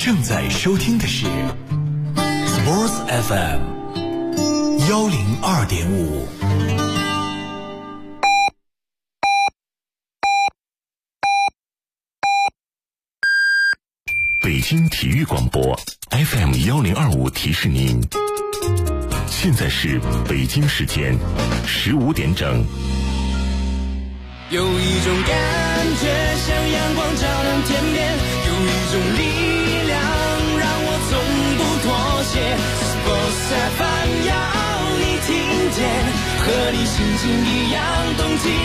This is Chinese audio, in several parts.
正在收听的是 Sports FM 102.5。北京体育广播 FM 1025提示您，现在是北京时间15点整。 有一种感觉像阳光照亮天边，有一种力量让我从不妥协。Sports FM 要你听见，和你心情一样动起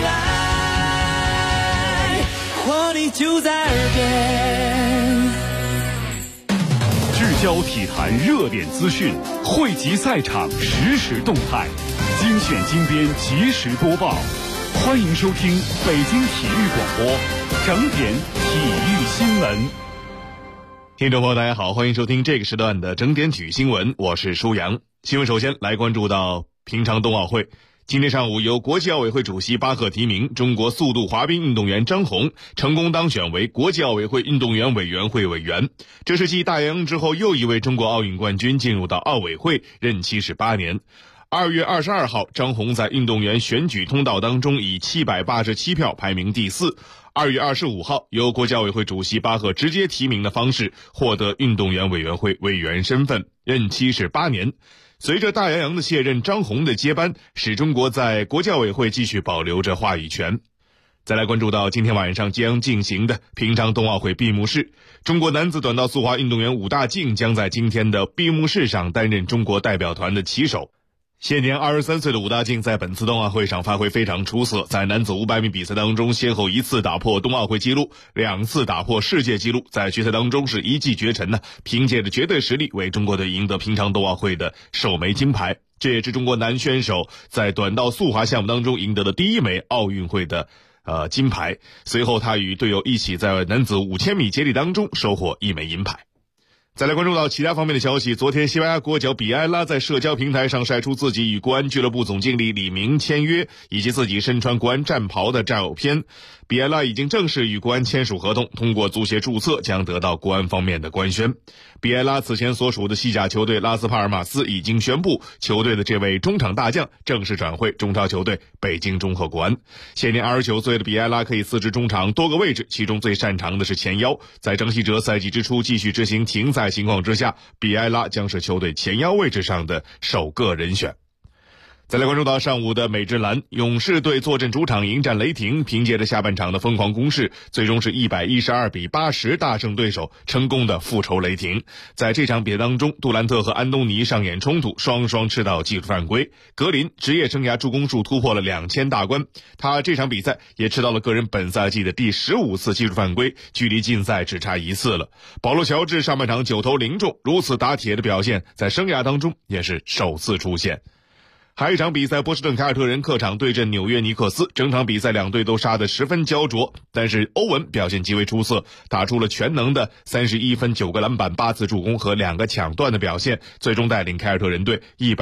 来，活力就在耳边。 聚焦体坛热点资讯，汇集赛场实时动态，精选精编及时播报。欢迎收听北京体育广播整点体育新闻。听众朋友大家好，欢迎收听这个时段的整点体育新闻，我是舒阳。新闻首先来关注到平昌冬奥会。今天上午，由国际奥委会主席巴赫提名，中国速度滑冰运动员张虹成功当选为国际奥委会运动员委员会委员。这是继大洋洋之后又一位中国奥运冠军进入到奥委会，任期是8年。2月22号，张虹在运动员选举通道当中以787票排名第4。2月25号，由国际奥委会主席巴赫直接提名的方式获得运动员委员会委员身份，任期是8年。随着大洋洋的卸任，张虹的接班使中国在国际奥委会继续保留着话语权。再来关注到今天晚上将进行的平昌冬奥会闭幕式，中国男子短道速滑运动员武大靖将在今天的闭幕式上担任中国代表团的旗手。现年23岁的武大靖在本次冬奥会上发挥非常出色，在男子500米比赛当中先后1次打破冬奥会纪录，2次打破世界纪录，在决赛当中是一骑绝尘呢，凭借着绝对实力为中国队赢得平昌冬奥会的首枚金牌。这也是中国男选手在短道速滑项目当中赢得的第1枚奥运会的金牌。随后他与队友一起在男子5000米接力当中收获1枚银牌。再来关注到其他方面的消息，昨天西班牙国脚比埃拉在社交平台上晒出自己与国安俱乐部总经理李明签约，以及自己身穿国安战袍的照片。比埃拉已经正式与国安签署合同，通过足协注册将得到国安方面的官宣。比埃拉此前所属的西甲球队拉斯帕尔马斯已经宣布，球队的这位中场大将正式转会中超球队北京中赫国安。现年29岁的比埃拉可以司职中场多个位置，其中最擅长的是前腰。在张稀哲赛季之初继续执行停赛情况之下，比埃拉将是球队前腰位置上的首个人选。再来关注到上午的美职篮，勇士队坐镇主场迎战雷霆，凭借着下半场的疯狂攻势，最终是112比80大胜对手，成功的复仇雷霆。在这场比赛当中，杜兰特和安东尼上演冲突，双双吃到技术犯规。格林职业生涯助攻数突破了2000大关，他这场比赛也吃到了个人本赛季的第15次技术犯规，距离禁赛只差1次了。保罗乔治上半场9投0中，如此打铁的表现在生涯当中也是首次出现。还有一场比赛，波士顿凯尔特人客场对阵纽约尼克斯，整场比赛两队都杀得十分焦灼，但是欧文表现极为出色，打出了全能的31分9个篮板8次助攻和2个抢断的表现，最终带领凯尔特人队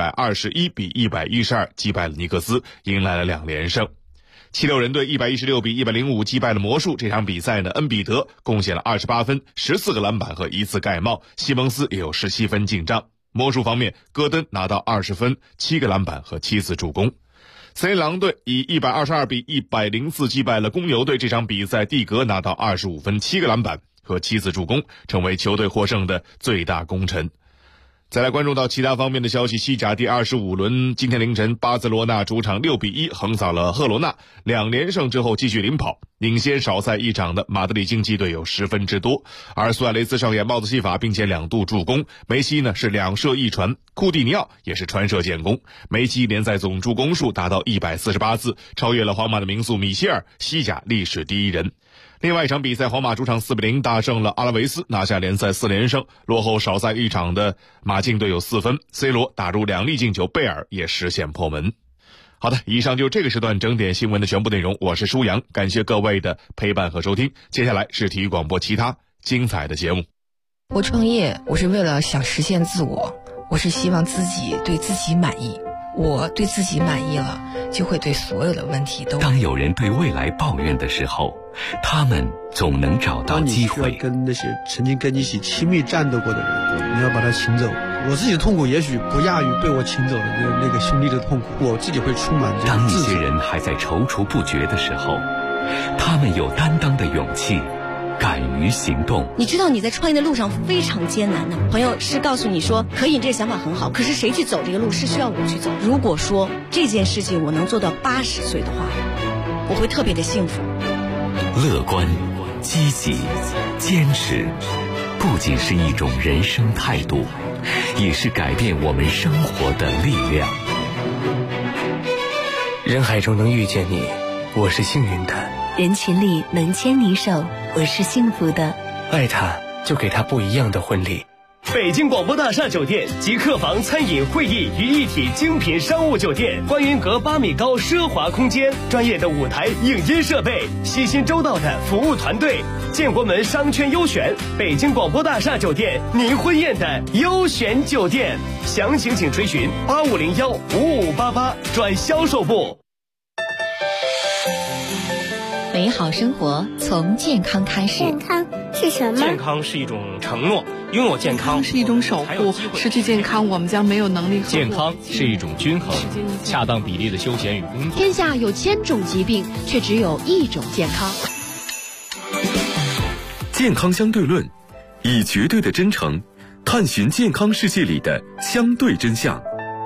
121比112击败了尼克斯，迎来了2连胜。76人队116比105击败了魔术，这场比赛呢，恩比德贡献了28分14个篮板和1次盖帽，西蒙斯也有17分进账。魔术方面，戈登拿到20分7个篮板和7次助攻。森林狼队以122比104击败了公牛队，这场比赛蒂格拿到25分7个篮板和7次助攻，成为球队获胜的最大功臣。再来关注到其他方面的消息，西甲第25轮，今天凌晨巴塞罗那主场6比1横扫了赫罗纳，2连胜之后继续领跑，领先少赛一场的马德里竞技队有10分之多。而苏亚雷斯上演帽子戏法，并且2度助攻，梅西呢是2射1传，库蒂尼奥也是传射建功，梅西联赛总助攻数达到148次，超越了皇马的名宿米歇尔，西甲历史第一人。另外一场比赛，皇马主场4比0大胜了阿拉维斯，拿下联赛4连胜，落后少赛一场的马竞队有4分，C 罗打入2粒进球，贝尔也实现破门。好的，以上就是这个时段整点新闻的全部内容，我是舒阳，感谢各位的陪伴和收听，接下来是体育广播其他精彩的节目。 我创业，我是为了想实现自我，我是希望自己对自己满意。 我对自己满意了，就会对所有的问题都。 当有人对未来抱怨的时候，他们总能找到机会。 当你需要跟那些曾经跟你一起亲密战斗过的人，你要把他请走。我自己的痛苦也许不亚于被我请走的那个兄弟的痛苦，我自己会充满这当一种自责。 些人还在踌躇不决的时候，他们有担当的勇气，敢于行动。 你知道你在创业的路上非常艰难的，朋友是告诉你说可以，你这个想法很好，可是谁去走这个路是需要我去走。如果说这件事情我能做到80岁的话，我会特别的幸福。 乐观、积极、坚持，不仅是一种人生态度，也是改变我们生活的力量。 人海中能遇见你，我是幸运的； 人群里能牵你手，我是幸福的。 爱他，就给他不一样的婚礼。 北京广播大厦酒店集客房、餐饮、会议于一体精品商务酒店，观云阁8米高奢华空间，专业的舞台影音设备，细心周到的服务团队，建国门商圈优选，北京广播大厦酒店，您婚宴的优选酒店。详情请垂询85015588转销售部。 美好生活从健康开始。 健康是什么？ 健康是一种承诺，拥有健康是一种守护，失去健康我们将没有能力。 健康是一种均衡，恰当比例的休闲与工作。 天下有1000种疾病，却只有1种健康。 健康相对论，以绝对的真诚探寻健康世界里的相对真相。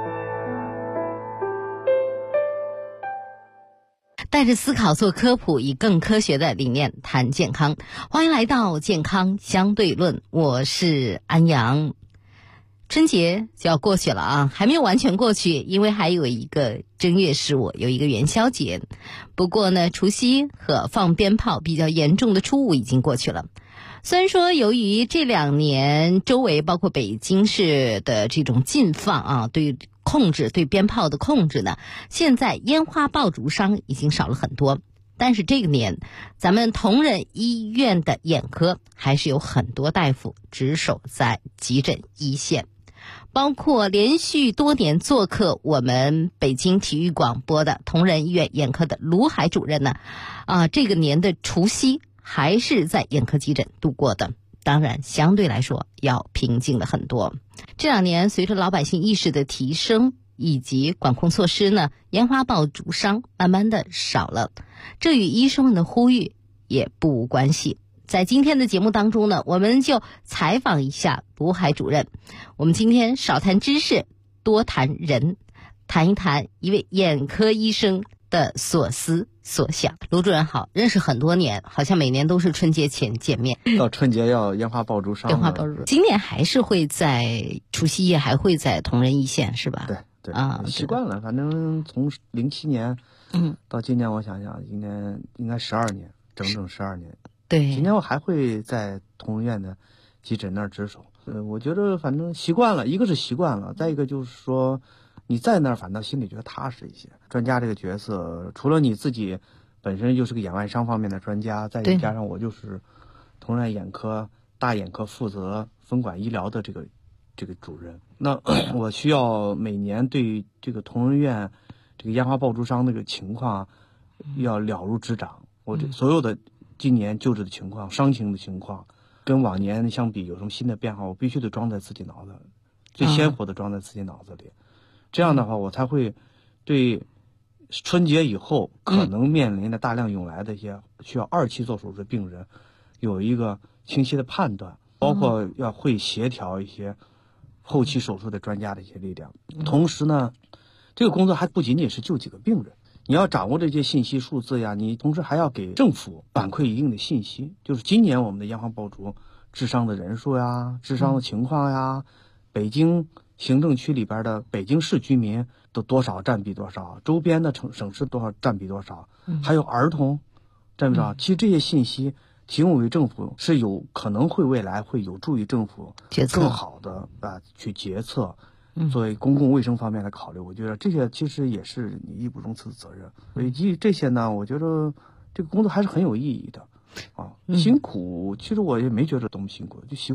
带着思考做科普，以更科学的理念谈健康。欢迎来到健康相对论，我是安阳。春节就要过去了啊，还没有完全过去，因为还有一个正月15，有一个元宵节。不过呢，除夕和放鞭炮比较严重的初5已经过去了。虽然说由于这2年周围包括北京市的这种禁放啊，对鞭炮的控制呢，现在烟花爆竹伤已经少了很多。但是这个年，咱们同仁医院的眼科还是有很多大夫值守在急诊一线，包括连续多年做客我们北京体育广播的同仁医院眼科的卢海主任呢，这个年的除夕还是在眼科急诊度过的。当然相对来说要平静了很多。这2年随着老百姓意识的提升以及管控措施呢，烟花爆竹伤慢慢的少了，这与医生们的呼吁也不无关系。在今天的节目当中呢，我们就采访一下卢海主任。我们今天少谈知识，多谈人，谈一谈一位眼科医生的所思所想。卢主任好，认识很多年，好像每年都是春节前见面。 到春节要烟花爆竹伤， 烟花爆竹，今年还是会在除夕夜还会在同仁一线是吧？ 对啊，习惯了。反正从07年到今年，我想想，今年应该12年，整整12年。 对， 今年我还会在同仁院的急诊那儿值守。我觉得反正习惯了，一个是习惯了，再一个就是说你在那儿反倒心里觉得踏实一些。专家这个角色，除了你自己本身就是个眼外伤方面的专家，再加上我就是同仁眼科大眼科负责分管医疗的这个主任，那我需要每年对这个同仁院这个烟花爆竹伤这个情况要了如指掌。我这所有的今年救治的情况、伤情的情况，跟往年相比有什么新的变化，我必须得装在自己脑子里，最鲜活的装在自己脑子里。这样的话，我才会对春节以后可能面临的大量涌来的一些需要2期做手术的病人有一个清晰的判断，包括要会协调一些后期手术的专家的一些力量。同时呢，这个工作还不仅仅是救几个病人，你要掌握这些信息数字呀，你同时还要给政府反馈一定的信息，就是今年我们的烟花爆竹致伤的人数呀、致伤的情况呀，北京行政区里边的北京市居民都多少占比多少，周边的省市多少占比多少，还有儿童占比多少。其实这些信息提供给政府是有可能会未来会有助于政府更好的去决策，作为公共卫生方面的考虑。我觉得这些其实也是你义不容辞的责任。所以基于这些呢，我觉得这个工作还是很有意义的啊。辛苦其实我也没觉得多么辛苦，就习惯了。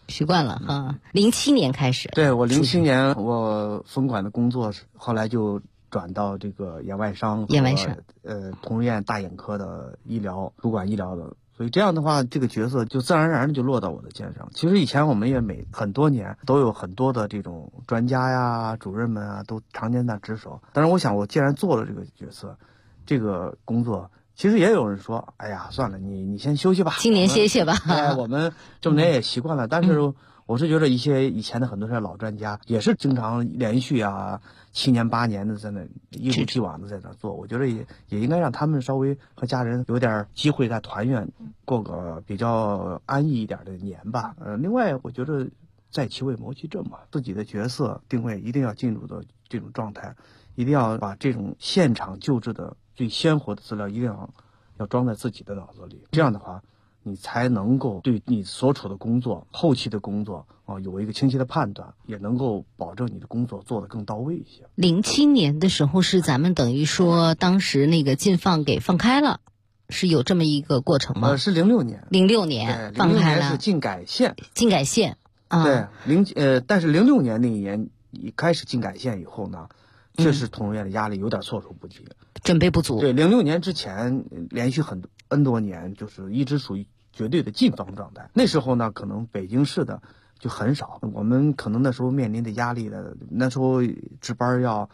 习惯了哈。07年开始， 对，我07年我分管的工作后来就转到这个眼外伤，同仁院大眼科的医疗主管医疗的。所以这样的话，这个角色就自然而然的就落到我的肩上。其实以前我们也很多年都有很多的这种专家呀、主任们啊，都常年在值守。但是我想，我既然做了这个角色，这个工作，其实也有人说，哎呀，算了，你先休息吧， 今年歇歇吧。 我们这么年也习惯了。但是我是觉得一些以前的很多老专家也是经常连续7年8年的在那一如既往的在那做，我觉得也应该让他们稍微和家人有点机会再团圆，过个比较安逸一点的年吧。另外我觉得在其位谋其政嘛，自己的角色定位一定要进入到这种状态，一定要把这种现场救治的最鲜活的资料一定要装在自己的脑子里，这样的话你才能够对你所处的工作后期的工作有一个清晰的判断，也能够保证你的工作做得更到位一些。 07年的时候是咱们等于说当时那个禁放给放开了，是有这么一个过程吗？ 是06年。 06年放开了， 是禁改县。 禁改县啊。 对，但是06年那一年一开始禁改县以后呢，确实同仁院的压力有点措手不及， 准备不足。 对，06年之前连续N 多年就是一直属于绝对的禁放状态。那时候呢，可能北京市的就很少，我们可能那时候面临的压力的，那时候值班要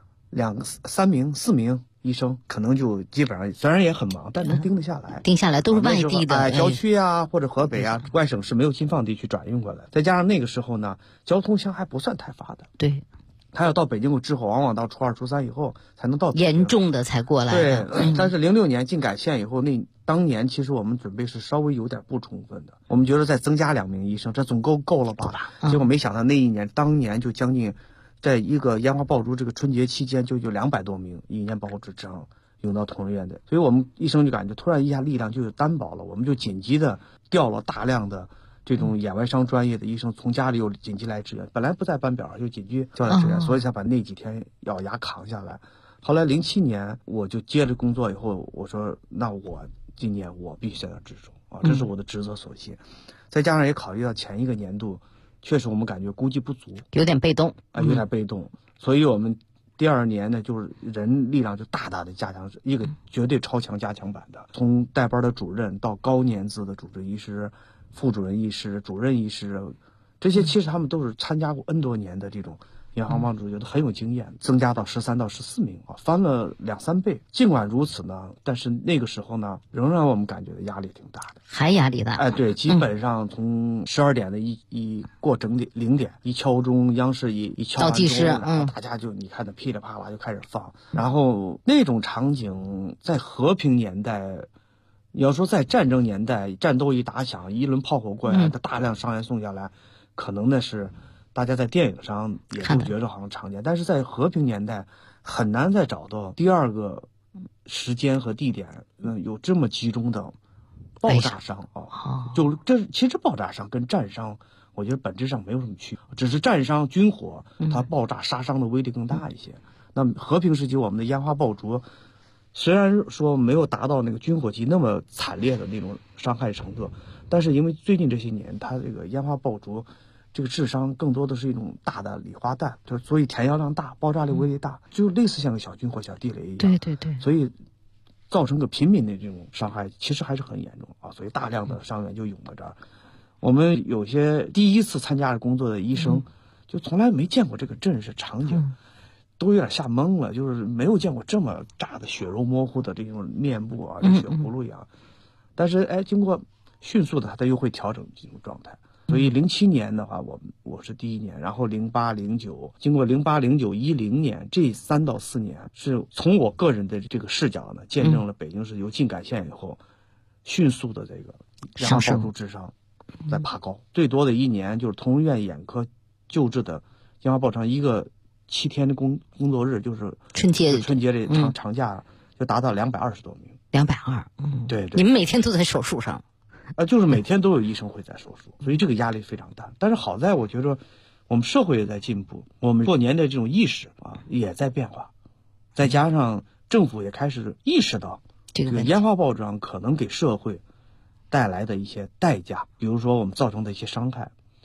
3名4名医生，可能就基本上虽然也很忙，但能盯得下来。 盯下来都是外地的， 郊区啊或者河北啊外省市没有禁放地区转运过来，再加上那个时候呢，交通相还不算太发达。 对。 他要到北京之后，往往到初2、初3以后才能到严重的才过来的。 对，但是06年禁改县以后，当年其实我们准备是稍微有点不充分的，我们觉得再增加2名医生，这总够了吧？结果没想到那一年，当年就将近，在一个烟花爆竹这个春节期间，就有200多名一年保护职称涌到同仁院的，所以我们医生就感觉突然一下力量就有单薄了，我们就紧急的调了大量的这种眼外伤专业的医生从家里又紧急来支援，本来不在班表上就紧急叫来支援，所以才把那几天咬牙扛下来。后来07年我就接着工作以后，我说那我今年我必须在那值守啊，这是我的职责所系。再加上也考虑到前一个年度确实我们感觉估计不足， 有点被动有点被动，所以我们第2年呢就是人力量就大大的加强，一个绝对超强加强版的，从带班的主任到高年资的主治医师、副主任医师、主任医师，这些其实他们都是参加过 N 多年的这种银行帮主，觉得很有经验，增加到13到14名翻了2、3倍。尽管如此呢，但是那个时候呢，仍然我们感觉压力挺大的， 还压力大。 对，基本上从12点的一过整点0点一敲钟，央视一敲完钟，然后大家就你看的噼里啪啦就开始放，然后那种场景在和平年代。你要说在战争年代，战斗一打响，一轮炮火过来，它大量伤员送下来，可能那是大家在电影上也都觉得好像常见，但是在和平年代很难再找到第2个时间和地点，有这么集中的爆炸伤就这其实爆炸伤跟战伤，我觉得本质上没有什么区别，只是战伤军火它爆炸杀伤的威力更大一些。那和平时期我们的烟花爆竹。虽然说没有达到那个军火级那么惨烈的那种伤害程度，但是因为最近这些年，它这个烟花爆竹，这个致伤更多的是一种大的礼花弹，就所以填药量大，爆炸力威力大，就类似像个小军火、小地雷一样。 对。 所以造成个平民的这种伤害，其实还是很严重所以大量的伤员就涌到这儿。我们有些第一次参加工作的医生，就从来没见过这个阵势场景。都有点吓懵了，就是没有见过这么炸的血肉模糊的这种面部就血葫芦一样。但是经过迅速的他又会调整这种状态。所以07年的话，我是第1年，然后08、09，经过08、09、10年这3到4年，是从我个人的这个视角呢，见证了北京市由禁改县以后，迅速的这个烟花爆竹致伤在爬高。最多的1年就是同仁院眼科救治的烟花爆竹一个7天的工作日，就是春节这长假就达到220多名。 220， 对。 你们每天都在手术上？ 就是每天都有医生会在手术，所以这个压力非常大。但是好在我觉得我们社会也在进步，我们过年的这种意识也在变化，再加上政府也开始意识到这个烟花爆竹可能给社会带来的一些代价，比如说我们造成的一些伤害。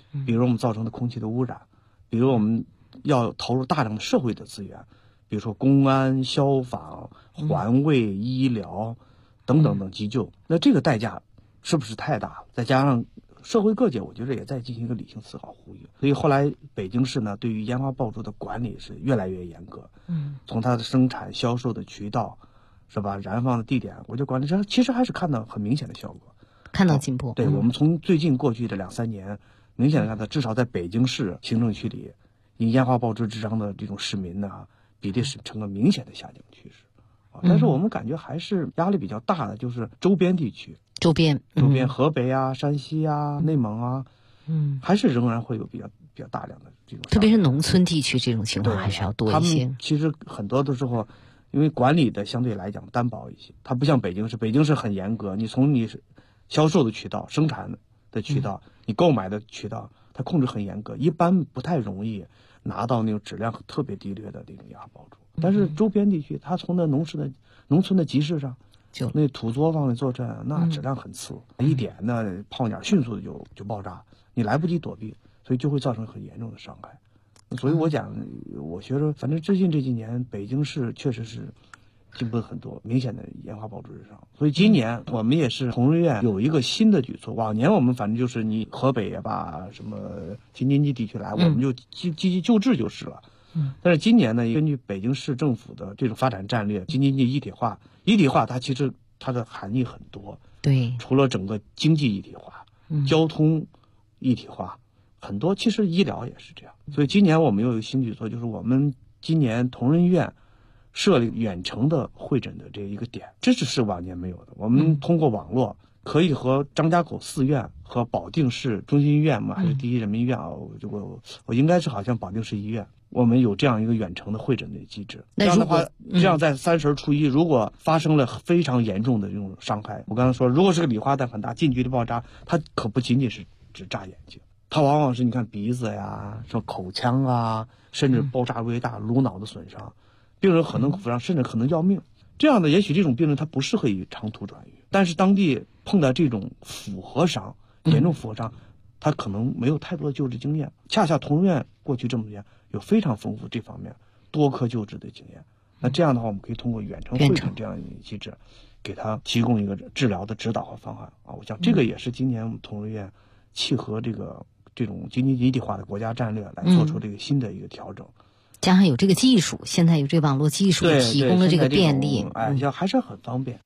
比如我们造成的空气的污染，比如我们要投入大量的社会的资源，比如说公安、消防、环卫、医疗等等等急救，那这个代价是不是太大？再加上社会各界，我觉得也在进行一个理性思考呼吁。所以后来北京市呢，对于烟花爆竹的管理是越来越严格。从它的生产、销售的渠道，是吧？燃放的地点，我觉得管理上其实还是看到很明显的效果， 看到进步。 对，我们从最近过去的2-3年，明显的看到，至少在北京市行政区里，因烟花爆竹致伤的这种市民呢，比例是呈个明显的下降趋势。但是我们感觉还是压力比较大的，就是周边地区。周边河北啊、山西啊、内蒙啊，还是仍然会有比较大量的这种， 特别是农村地区这种情况还是要多一些。 他们其实很多的时候，因为管理的相对来讲单薄一些，它不像北京市很严格，你从你销售的渠道、生产的渠道、你购买的渠道，它控制很严格，一般不太容易拿到那种质量特别低劣的那种烟花爆竹。但是周边地区，它从那农村的集市上，就那土作坊的做出来，那质量很次，一点呢炮鸟迅速的就爆炸，你来不及躲避，所以就会造成很严重的伤害。所以我觉得反正最近这几年北京市确实是进步了很多，明显的烟花爆竹致伤。所以今年我们也是同仁院有一个新的举措，往年我们反正就是你河北也罢，什么京津冀地区来，我们就积极救治就是了。但是今年呢，根据北京市政府的这种发展战略，京津冀一体化它其实它的含义很多。对，除了整个经济一体化、交通一体化，很多其实医疗也是这样。所以今年我们又有新举措，就是我们今年同仁院设立远程的会诊的这一个点，这是往年没有的。我们通过网络可以和张家口4院和保定市中心医院嘛，还是第一人民医院啊？我应该是好像保定市医院。我们有这样一个远程的会诊的机制，这样的话，这样在30初一，如果发生了非常严重的这种伤害，我刚才说，如果是个礼花弹很大，近距离爆炸，它可不仅仅是只炸眼睛，它往往是你看鼻子呀、什么口腔啊，甚至爆炸微大，颅脑的损伤，病人可能负伤，甚至可能要命。这样的也许这种病人他不适合于长途转运，但是当地碰到这种复合伤、严重复合伤，他可能没有太多的救治经验。恰恰同仁院过去这么多年有非常丰富这方面多科救治的经验，那这样的话，我们可以通过远程会诊这样一个机制，给他提供一个治疗的指导和方案啊。我想这个也是今年我们同仁院契合这种经济一体化的国家战略来做出这个新的一个调整。 加上有这个技术，现在有这网络技术提供了这个便利， 还是很方便。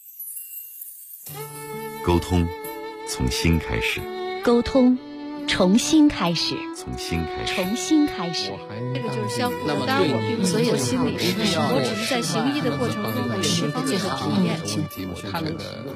沟通从心开始， 沟通重新开始， 从心开始， 重新开始。 这个就是相互的，当然我并不是做心理师，我只是在行医的过程中有这方面的体验。他那个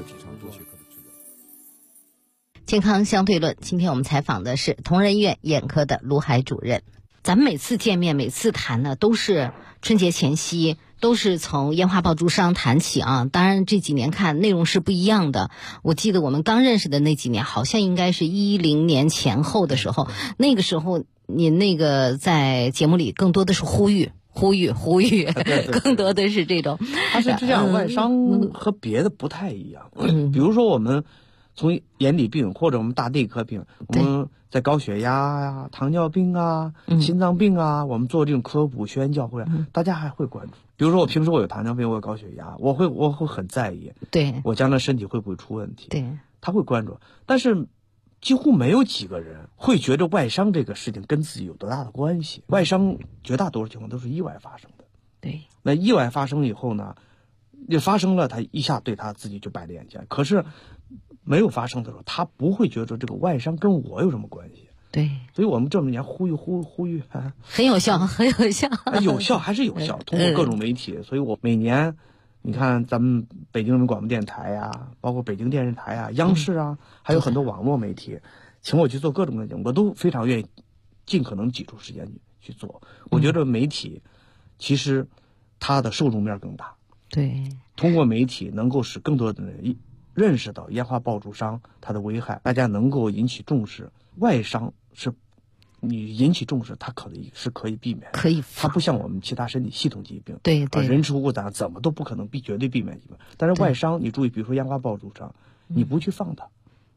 健康相对论，今天我们采访的是同仁医院眼科的卢海主任。咱们每次见面、每次谈呢，都是春节前夕，都是从烟花爆竹伤谈起啊。当然这几年看内容是不一样的。我记得我们刚认识的那几年，好像应该是10年前后的时候，那个时候您那个在节目里更多的是呼吁，更多的是这种。 它是这样，外伤和别的不太一样。比如说我们从眼底病或者我们大内科病，我们在高血压呀、糖尿病啊、心脏病啊，我们做这种科普宣教会，大家还会关注。比如说我平时我有糖尿病，我有高血压，我会很在意，对我将来身体会不会出问题，对，他会关注。但是几乎没有几个人会觉得外伤这个事情跟自己有多大的关系。外伤绝大多数情况都是意外发生的，对。那意外发生以后呢，就发生了，他一下对他自己就摆了眼前。可是没有发生的时候，他不会觉得这个外伤跟我有什么关系。对，所以我们这么年呼吁， 很有效， 有效还是有效。通过各种媒体，所以我每年，你看咱们北京人民广播电台呀，包括北京电视台啊、央视啊，还有很多网络媒体，请我去做各种的节目，我都非常愿意尽可能挤出时间去做。我觉得媒体其实它的受众面更大，对，通过媒体能够使更多的人认识到烟花爆竹伤它的危害，大家能够引起重视。外伤是你引起重视，它可以避免，它不像我们其他身体系统疾病，对，人吃五胆怎么都不可能绝对避免疾病。但是外伤你注意，比如说烟花爆竹伤，你不去放它，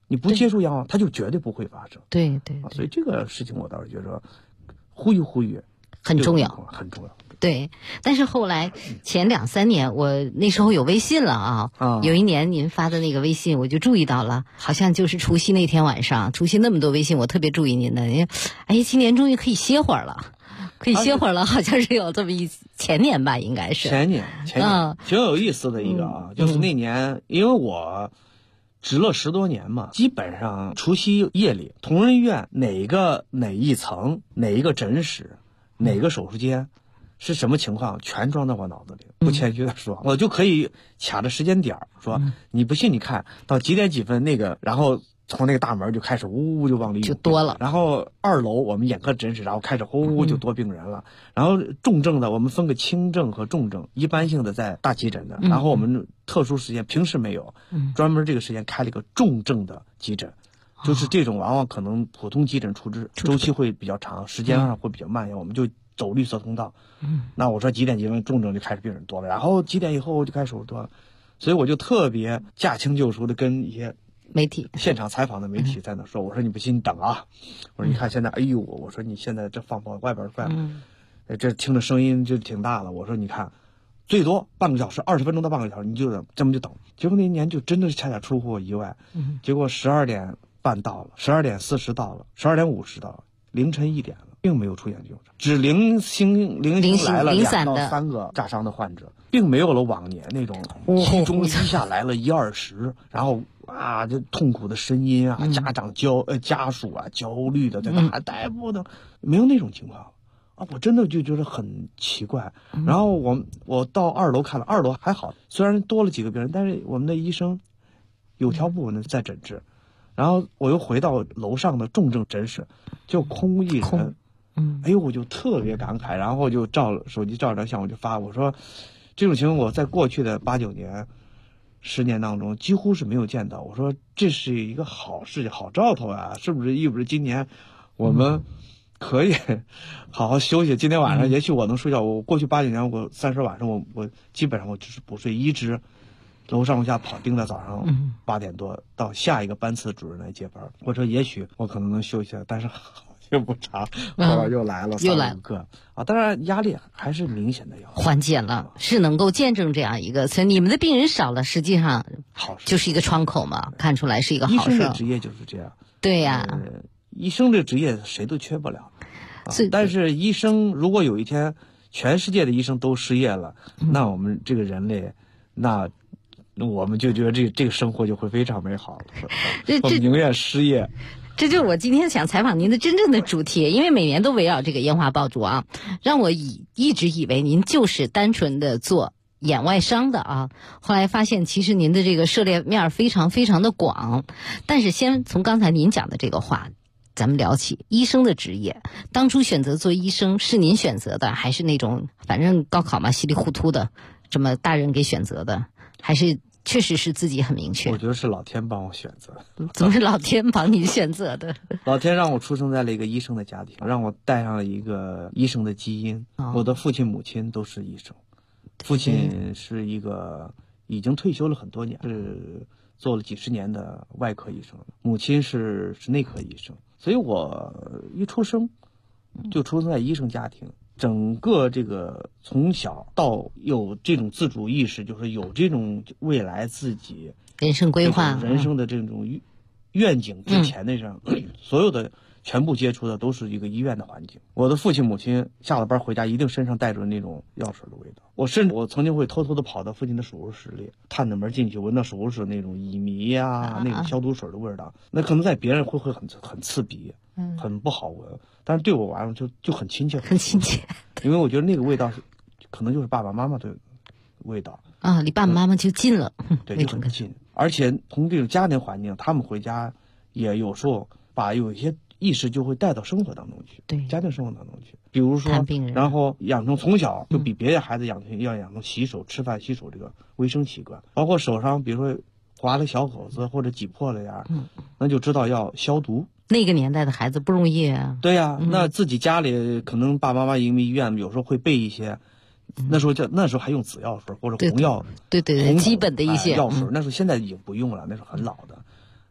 你不接触阳光，它就绝对不会发生。 对， 所以这个事情我倒是觉得呼吁很重要， 很重要。 对，但是后来前2-3年，我那时候有微信了啊，有一年您发的那个微信，我就注意到了，好像就是除夕那天晚上，除夕那么多微信，我特别注意您的，哎，今年终于可以歇会儿了。好像是有这么前年吧，应该是前年， 挺有意思的一个就是那年，因为我值了10多年嘛，基本上除夕夜里，同仁医院哪一层、哪一个诊室、哪个手术间是什么情况，全装在我脑子里。不谦虚的说，我就可以卡着时间点说，你不信你看到几点几分那个，然后从那个大门就开始呜就往里涌， 就多了。 然后2楼我们眼科诊室，然后开始呼就多病人了。然后重症的我们分个轻症和重症，一般性的在大急诊的，然后我们特殊时间平时没有，专门这个时间开了一个重症的急诊。就是这种往往可能普通急诊处置周期会比较长，时间上会比较慢一点，我们就走绿色通道。那我说几点几分重症就开始病人多了，然后几点以后就开始手术多了，所以我就特别驾轻就熟的跟一些媒体现场采访的媒体在那说，我说你不信你等啊，我说你看现在，哎呦，我说你现在这放炮外边快，这听着声音就挺大了，我说你看，最多半个小时，20分钟到半个小时，你就这么就等。结果那一年就真的是恰恰出乎我意外，结果12点半到了，12点40到了，12点50到了，凌晨1点了，并没有出现这种，只零星来了2到3个炸伤的患者，并没有了往年那种其中一下来了1-20，然后这痛苦的声音啊，家长家属啊焦虑的在那喊大夫的，没有那种情况啊，我真的就觉得很奇怪。然后我到2楼看了，2楼还好，虽然多了几个病人，但是我们的医生有条不紊的在诊治。然后我又回到楼上的重症诊室，就空无一人。哎呦，我就特别感慨，然后就手机照张相，我就发，我说这种情况我在过去的8-9年、10年当中几乎是没有见到。我说这是一个好事情、好兆头啊，是不是？意味着今年我们可以好好休息。今天晚上也许我能睡觉。我过去8-9年，我30晚上我基本上我只是补睡1只。楼上楼下跑，盯到早上8点多到下一个班次的主任来接班。我说也许我可能能休息，但是好也不长，又来了3-5个啊！当然压力还是明显的要缓解了，是能够见证这样一个。所以你们的病人少了，实际上就是一个窗口嘛，看出来是一个好事。 医生的职业就是这样。 对呀， 医生这职业谁都缺不了。但是医生如果有一天全世界的医生都失业了，那我们这个人类那我们就觉得这个生活就会非常美好了。我们宁愿失业。 这就是我今天想采访您的真正的主题，因为每年都围绕这个烟花爆竹啊，让我一直以为您就是单纯的做眼外伤的啊，后来发现其实您的这个涉猎面非常非常的广。但是先从刚才您讲的这个话，咱们聊起医生的职业。当初选择做医生是您选择的，还是那种反正高考嘛稀里糊涂的这么大人给选择的，还是确实是自己很明确？ 我觉得是老天帮我选择。 怎么是老天帮你选择的？ 老天让我出生在了一个医生的家庭，让我带上了一个医生的基因。我的父亲母亲都是医生，父亲是一个已经退休了很多年，是做了几十年的外科医生，母亲是内科医生，所以我一出生就出生在医生家庭。整个这个从小到有这种自主意识，就是有这种未来自己人生规划、 人生的这种愿景之前的上，所有的全部接触的都是一个医院的环境。我的父亲母亲下了班回家一定身上带着那种药水的味道，我曾经会偷偷的跑到父亲的手术室里，探着门进去，闻到手术室那种乙醚呀、那种消毒水的味道。那可能在别人会很刺鼻，很不好闻，但是对我完了就很亲切， 很亲切。 因为我觉得那个味道可能就是爸爸妈妈的味道啊，离爸爸妈妈就近了， 对，就很近。而且从这种家庭环境，他们回家也有时候把有一些意识就会带到生活当中去， 对， 家庭生活当中去。比如说，然后养成从小就比别的孩子要养成洗手、吃饭、洗手这个卫生习惯，包括手上比如说划了小口子或者挤破了呀，那就知道要消毒。 那个年代的孩子不容易啊。 对呀，那自己家里可能爸爸妈妈因为医院有时候会备一些，那时候还用紫药水或者红药， 对，基本的一些药水。那时候现在已经不用了，那是很老的。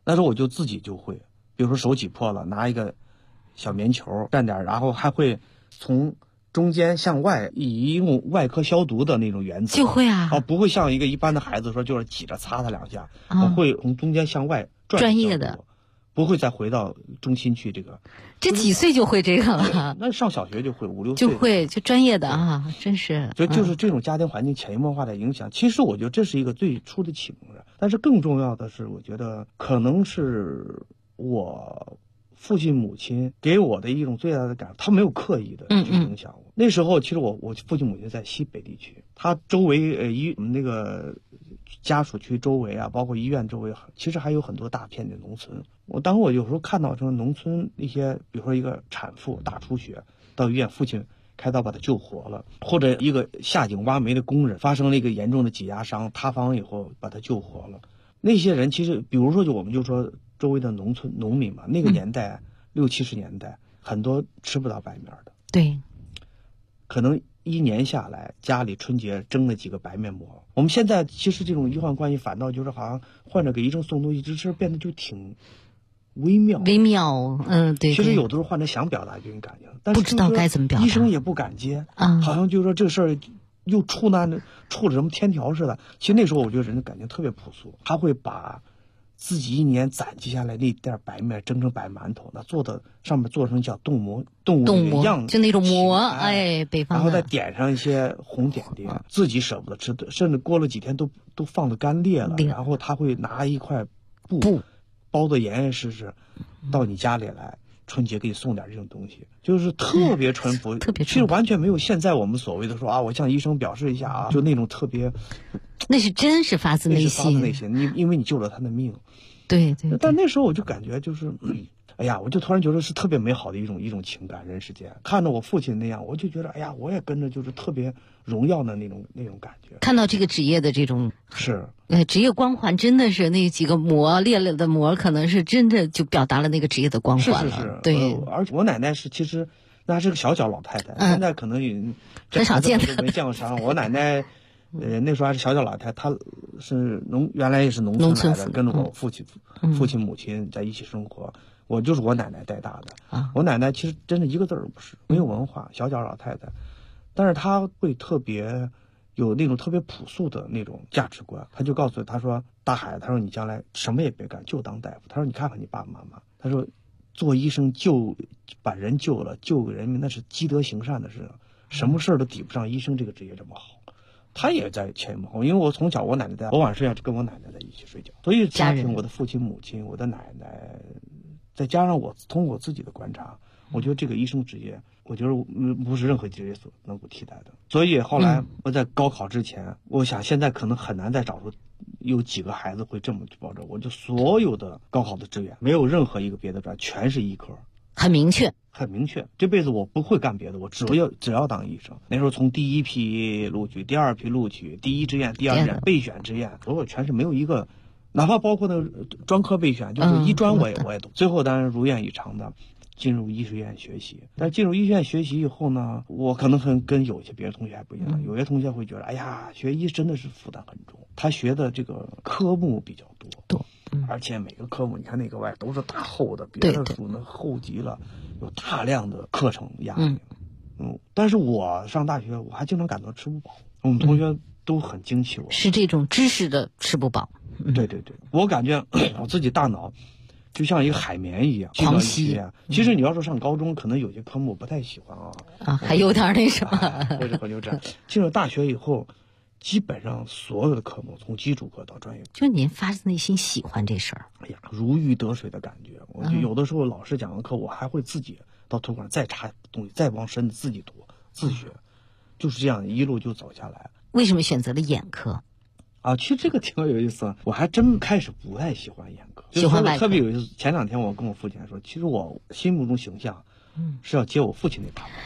那时候我就自己就会，比如说手挤破了，拿一个小棉球蘸点，然后还会从中间向外以用外科消毒的那种原则就会啊， 不会像一个一般的孩子说就是挤着擦他2下，我会从中间向外专业的， 不会再回到中心去。 这几岁就会这个了？ 那上小学就会，5、6岁就会，就专业的啊，真是。 所以就是这种家庭环境潜移默化的影响，其实我觉得这是一个最初的启蒙。但是更重要的是，我觉得可能是我父亲母亲给我的一种最大的感受，他没有刻意的去影响我。那时候其实我父亲母亲在西北地区，他周围那个家属区周围啊，包括医院周围，其实还有很多大片的农村。当我有时候看到这个农村一些，比如说一个产妇大出血到医院，父亲开刀把她救活了，或者一个下井挖煤的工人发生了一个严重的挤压伤，塌方以后把他救活了。那些人其实，比如说我们就说周围的农村农民嘛，那个年代60、70年代，很多吃不到白面的。 对， 可能1年下来，家里春节蒸了几个白面馍。我们现在其实这种医患关系反倒就是好像患者给医生送东西，这事变得就挺微妙， 对。 其实有的时候患者想表达这种感情，但是不知道该怎么表达， 医生也不敢接，好像就说这个事儿又触了什么天条似的。其实那时候我觉得人的感情特别朴素，他会把自己1年攒积下来那点白面蒸成白馒头，那上面做成叫动物样， 就那种馍，北方的， 然后再点上一些红点点，自己舍不得吃，甚至过了几天都放得干裂了。然后他会拿一块布包得严严实实，到你家里来，春节给你送点这种东西，就是特别淳朴，其实完全没有现在我们所谓的说我向医生表示一下啊，就那种特别， 那是真是发自内心， 因为你救了他的命。 对。 但那时候我就感觉就是，我就突然觉得是特别美好的一种情感，人世间。看着我父亲那样，我就觉得我也跟着就是特别荣耀的那种感觉。 看到这个职业的这种是， 职业光环真的是那几个膜裂了的膜，可能是真的就表达了那个职业的光环了。 是， 对。 而且我奶奶其实那是个小老太太，现在可能也很少见的， 没见过啥。我奶奶。那时候还是小老太太，她是原来也是农村来的，跟着我父亲母亲在一起生活。我就是我奶奶带大的。我奶奶其实真的一个字儿不是，没有文化，小老太太，但是她会特别有那种特别朴素的那种价值观。她就告诉她说：“大海，她说你将来什么也别干，就当大夫。她说你看看你爸爸妈妈，她说做医生把人救了，救人民那是积德行善的事，什么事儿都抵不上医生这个职业这么好。”他也在潜移默化，因为我从小我奶奶我晚上要跟我奶奶在一起睡觉，所以家庭我的父亲母亲我的奶奶，再加上我通过自己的观察，我觉得这个医生职业，我觉得不是任何职业所能够替代的。所以后来我在高考之前，我想现在可能很难再找出有几个孩子会这么去保证，我就所有的高考的志愿没有任何一个别的专，全是医科。 很明确， 这辈子我不会干别的，我只要当医生。那时候从第一批录取、第二批录取、第一志愿、第二志愿、备选志愿，所有全是没有一个，哪怕包括那个专科备选，就是医专我也读。最后当然如愿以偿的进入医学院学习。但进入医学院学习以后呢，我可能跟有些别的同学还不一样，有些同学会觉得，学医真的是负担很重，他学的这个科目比较多。而且每个科目你看那个外都是大厚的，别的书呢厚极了，有大量的课程压力。但是我上大学我还经常感到吃不饱，我们同学都很惊奇我， 是这种知识的吃不饱。 对，我感觉我自己大脑就像一个海绵一样狂吸。 其实你要说上高中，可能有些科目我不太喜欢还有点那什么， 或者就这样。进入大学以后，基本上所有的科目，从基础课到专业课， 就您发自内心喜欢这事儿。 如鱼得水的感觉。我就有的时候老师讲的课，我还会自己到图书馆再查东西，再往深自己读自学，就是这样一路就走下来。 为什么选择了眼科？ 其实这个挺有意思，我还真开始不太喜欢眼科， 喜欢外科。 特别有意思，前2天我跟我父亲说，其实我心目中形象是要接我父亲那把。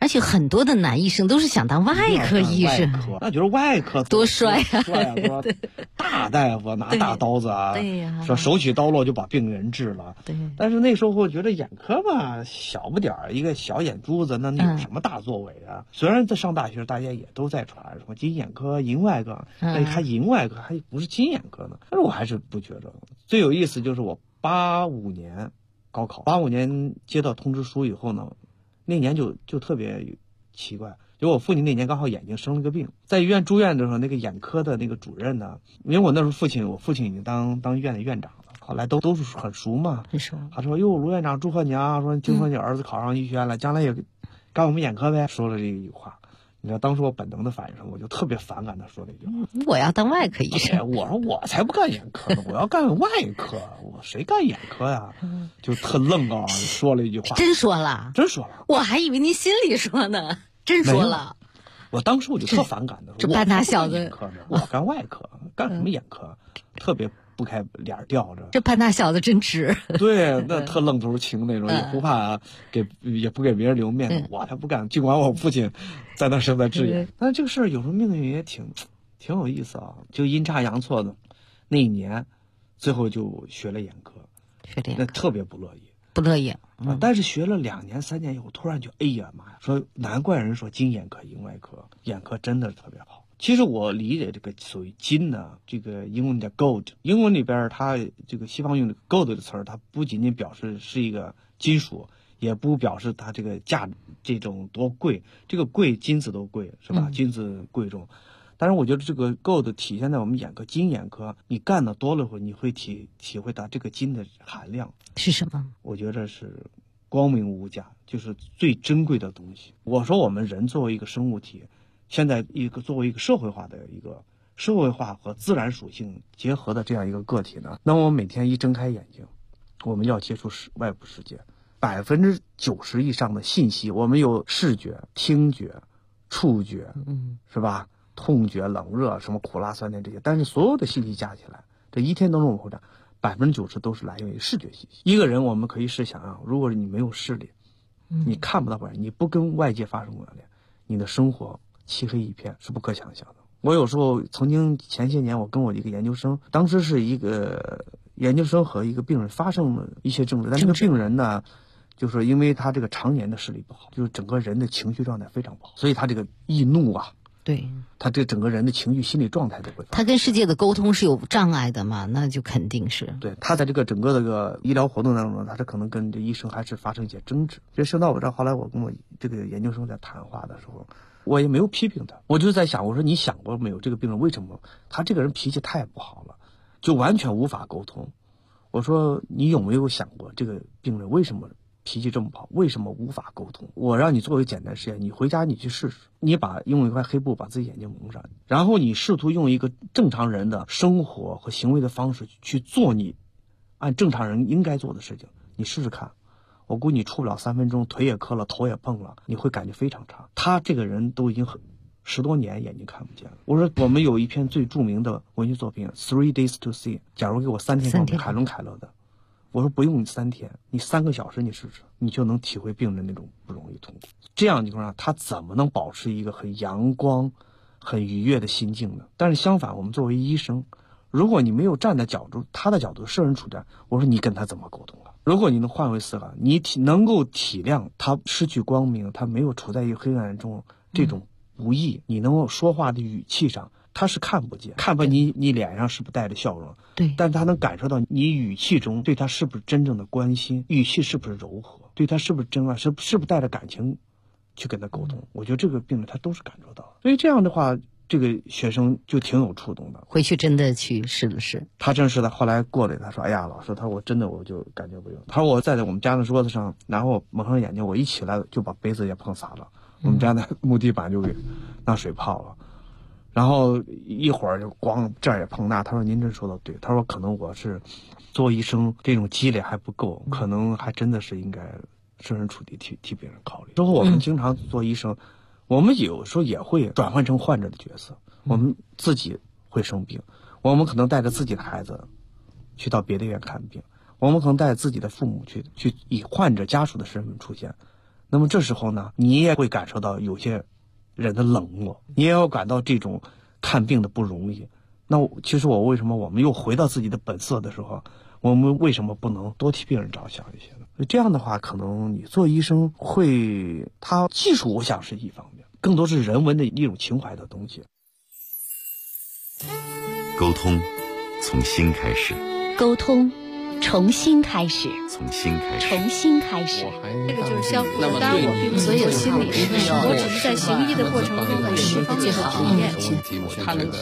而且很多的男医生都是想当外科医生， 那觉得外科多帅啊！ 说大大夫拿大刀子啊， 对呀， 说手起刀落就把病人治了。 对。 但是那时候我觉得眼科吧，小不点儿一个小眼珠子，那你有什么大作为啊？虽然在上大学，大家也都在传什么金眼科、银外科，那还银外科还不是金眼科呢，但是我还是不觉得。最有意思就是我85年高考，85年接到通知书以后呢。那年就特别奇怪，就我父亲那年刚好眼睛生了个病，在医院住院的时候，那个眼科的那个主任呢，因为我那时候我父亲已经当医院的院长了，后来都是很熟嘛， 很熟。 他说：“哟，卢院长祝贺你啊，说听说你儿子考上医学院了，将来也干我们眼科呗。”说了这一句话。你知道当时我本能的反应上，我就特别反感他说那句话。 我要当外科医生。 我说我才不干眼科呢，我要干外科，我谁干眼科呀？就特愣啊，说了一句话。 真说了？ 真说了。 我还以为您心里说呢，真说了。 我当时我就特反感的， 这半大小子， 我干外科，干什么眼科？特别不开脸吊着。 这半大小子真直。 对，那特愣头青那种，也不怕也不给别人留面子，我才不干。尽管我父亲在那正在治眼，但这个事儿有时候命运也挺有意思啊。就阴差阳错的，那一年，最后就学了眼科，那特别不乐意。 不乐意但是学了2年3年以后，突然就哎呀妈呀，说难怪人说金眼科、银外科，眼科真的是特别好。其实我理解这个所谓金呢，这个英文叫 gold， 英文里边它这个西方用的 gold 的词儿，它不仅仅表示是一个金属，也不表示它这个价这种多贵，这个贵金子都贵是吧？金子贵重。但是我觉得这个 gold 体现在我们眼科，金眼科，你干的多了会，你会体会到这个金的含量是什么？ 我觉得是光明无价，就是最珍贵的东西。我说我们人作为一个生物体，现在作为一个社会化的一个社会化和自然属性结合的这样一个个体呢，那么我们每天一睁开眼睛，我们要接触外部世界，90%以上的信息，我们有视觉、听觉、触觉，是吧？痛觉、冷热，什么苦辣酸甜这些，但是所有的信息加起来，这一天当中我们会讲90%都是来源于视觉信息。一个人我们可以试想啊，如果你没有视力，你看不到外，你不跟外界发生关联，你的生活漆黑一片，是不可想象的。我有时候曾经前些年，我跟我一个研究生，当时是一个研究生和一个病人发生了一些争执，但这个病人呢，就是因为他这个常年的视力不好，就是整个人的情绪状态非常不好，所以他这个易怒啊。 对， 他这整个人的情绪、心理状态都会。 他跟世界的沟通是有障碍的嘛？那就肯定是。 对，他在这个整个这个医疗活动当中，他是可能跟这医生还是发生一些争执。就说到我这儿，后来我跟我这个研究生在谈话的时候，我也没有批评他，我就在想，我说你想过没有，这个病人为什么他这个人脾气太不好了，就完全无法沟通。我说你有没有想过，这个病人为什么脾气这么不好，为什么无法沟通？我让你做一个简单实验，你回家你去试试，你用一块黑布把自己眼睛蒙上，然后你试图用一个正常人的生活和行为的方式去做你按正常人应该做的事情，你试试看。我估计你出不了3分钟，腿也磕了，头也碰了，你会感觉非常差。他这个人都已经10多年眼睛看不见了。我说我们有一篇最著名的文学作品《3 Days to See》，假如给我3天放给海伦凯勒的。我说不用3天，你3个小时你试试，你就能体会病人那种不容易痛苦。这样情况下，他怎么能保持一个很阳光、很愉悦的心境呢？但是相反，我们作为医生，如果你没有站在他的角度设身处地，我说你跟他怎么沟通了？如果你能换位思考，你能够体谅他失去光明，他没有处在一个黑暗中这种不易，你能够说话的语气上。他是看不见你脸上是不是带着笑容， 对， 但他能感受到你语气中对他是不是真正的关心，语气是不是柔和，对他是不是真爱，是不是带着感情去跟他沟通。我觉得这个病人他都是感受到的，所以这样的话，这个学生就挺有触动的， 回去真的去试了试。 他真是的，后来过来他说：“哎呀，老师，他说我真的我就感觉不用。”他说我在我们家的桌子上，然后蒙上眼睛，我一起来就把杯子也碰洒了，我们家的木地板就给拿水泡了。然后一会儿就光这儿也碰那，他说您这说的对，他说可能我是做医生这种积累还不够，可能还真的是应该设身处地替别人考虑。之后我们经常做医生，我们有时候也会转换成患者的角色，我们自己会生病，我们可能带着自己的孩子去到别的医院看病，我们可能带着自己的父母去以患者家属的身份出现。 那么这时候呢，你也会感受到有些人的冷漠，你也要感到这种看病的不容易。那其实为什么我们又回到自己的本色的时候，我们为什么不能多替病人着想一些呢？这样的话，可能你做医生他技术我想是一方面，更多是人文的一种情怀的东西。 沟通从心开始， 沟通重新开始， 从心开始， 重新开始。 这个就是相互的，当然我并不是做心理师，我只是在行医的过程中的释放最好体验。 他能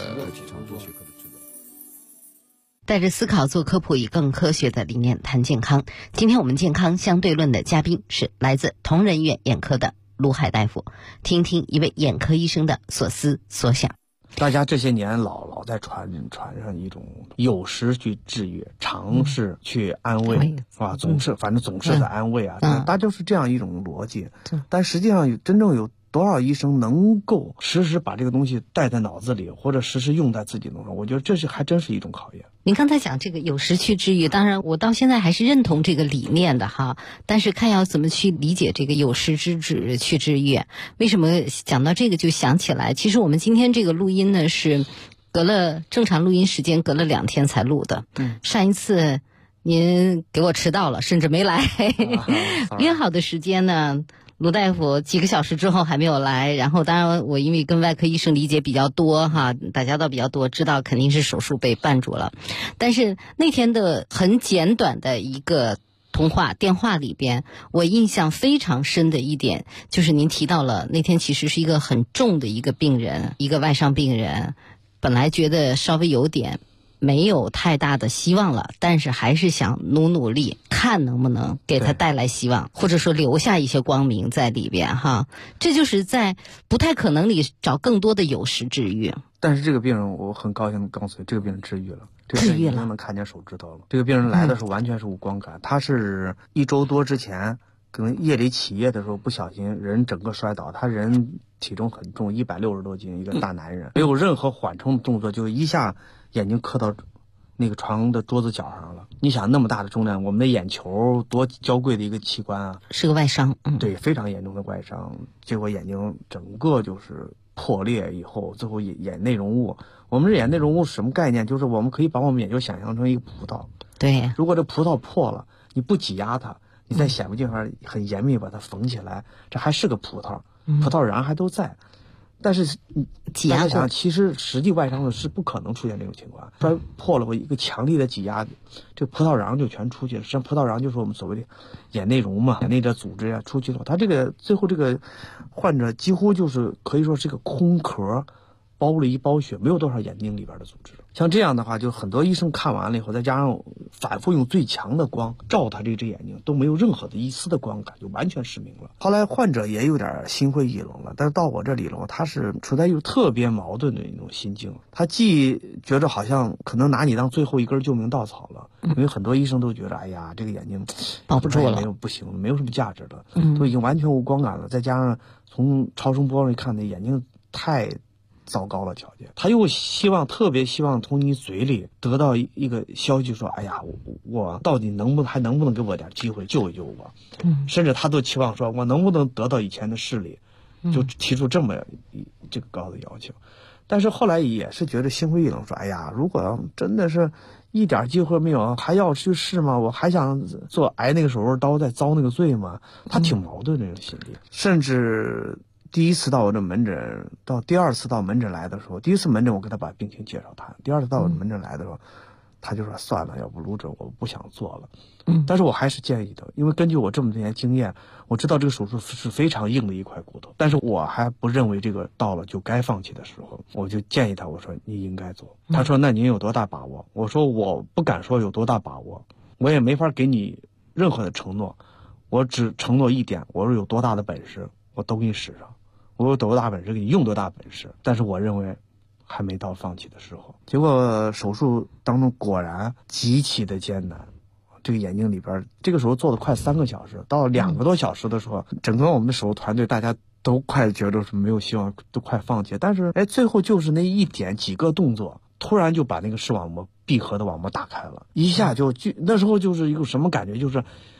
带着思考做科普，以更科学的理念谈健康。今天我们健康相对论的嘉宾是来自同仁医院眼科的陆海大夫，听听一位眼科医生的所思所想。 大家这些年老在传上一种有时去治愈，尝试去安慰，是吧？总是在安慰啊，大家就是这样一种逻辑。但实际上真正有多少医生能够时时把这个东西带在脑子里，或者时时用在自己身上？我觉得这还真是一种考验。 您刚才讲这个有时去治愈，当然我到现在还是认同这个理念的哈，但是看要怎么去理解这个有时之治去治愈。为什么讲到这个就想起来，其实我们今天这个录音呢是隔了正常录音时间隔了2天才录的。上一次您给我迟到了，甚至没来。约好的时间呢，卢大夫几个小时之后还没有来，然后当然我因为跟外科医生理解比较多哈，打交道比较多，知道肯定是手术被绊住了。但是那天的很简短的一个电话里边，我印象非常深的一点就是您提到了那天其实是一个很重的一个病人，一个外伤病人，本来觉得稍微有点没有太大的希望了，但是还是想努力，看能不能给他带来希望，或者说留下一些光明在里边哈。这就是在不太可能里找更多的有时治愈。 但是这个病人，我很高兴的告诉你，这个病人治愈了，这个病人已经能看见手指头了。这个病人来的时候完全是无光感，他是1周多之前可能夜里起夜的时候不小心人整个摔倒，他人体重很重，160多斤，一个大男人，没有任何缓冲的动作，就一下眼睛磕到那个床的桌子角上了。你想那么大的重量，我们的眼球多娇贵的一个器官啊， 是个外伤。 对，非常严重的外伤，结果眼睛整个就是破裂以后，最后眼内容物。我们眼内容物是什么概念？就是我们可以把我们眼球想象成一个葡萄。 对， 如果这葡萄破了，你不挤压它，你在显微镜上很严密把它缝起来，这还是个葡萄，葡萄瓤还都在。但是挤压想，其实实际外伤的是不可能出现这种情况。摔破了，我一个强力的挤压，这葡萄瓤就全出去了。实际上，葡萄瓤就是我们所谓的眼内容嘛，眼内的组织啊出去了。他这个最后这个患者几乎就是可以说是个空壳，包了一包血，没有多少眼睛里边的组织。像这样的话，就很多医生看完了以后，再加上反复用最强的光照他这只眼睛，都没有任何的一丝的光感，就完全失明了。后来患者也有点心灰意冷了，但是到我这里了，他是处在一种特别矛盾的一种心境。他既觉得好像可能拿你当最后一根救命稻草了，因为很多医生都觉得，哎呀，这个眼睛保不住了， 不行了，没有什么价值了，都已经完全无光感了。再加上从超声波上一看，那眼睛太糟糕了条件，他又特别希望从你嘴里得到一个消息，说，哎呀，我到底还能不能给我点机会救一救我？甚至他都期望说，我能不能得到以前的视力，就提出这个高的要求。但是后来也是觉得心灰意冷，说，哎呀，如果真的是一点机会没有，还要去试吗？我还想挨那个手术刀，再遭那个罪吗？他挺矛盾的这个心理，甚至。第一次到我这门诊，到第二次到门诊来的时候，第一次门诊我给他把病情介绍他，第二次到我门诊来的时候，他就说算了，要不卢诊我不想做了。但是我还是建议的，因为根据我这么多年经验，我知道这个手术是非常硬的一块骨头，但是我还不认为这个到了就该放弃的时候，我就建议他，我说你应该做。他说那您有多大把握？我说我不敢说有多大把握，我也没法给你任何的承诺，我只承诺一点，我说有多大的本事我都给你使上。我有多大本事给你用多大本事，但是我认为还没到放弃的时候。结果手术当中果然极其的艰难，这个眼睛里边，这个手术做了快3个小时，到2个多小时的时候，整个我们的手术团队大家都快觉得是没有希望，都快放弃。但是最后就是那几个动作，突然就把那个视网膜闭合的网膜打开了，一下就那时候就是一个什么感觉，就是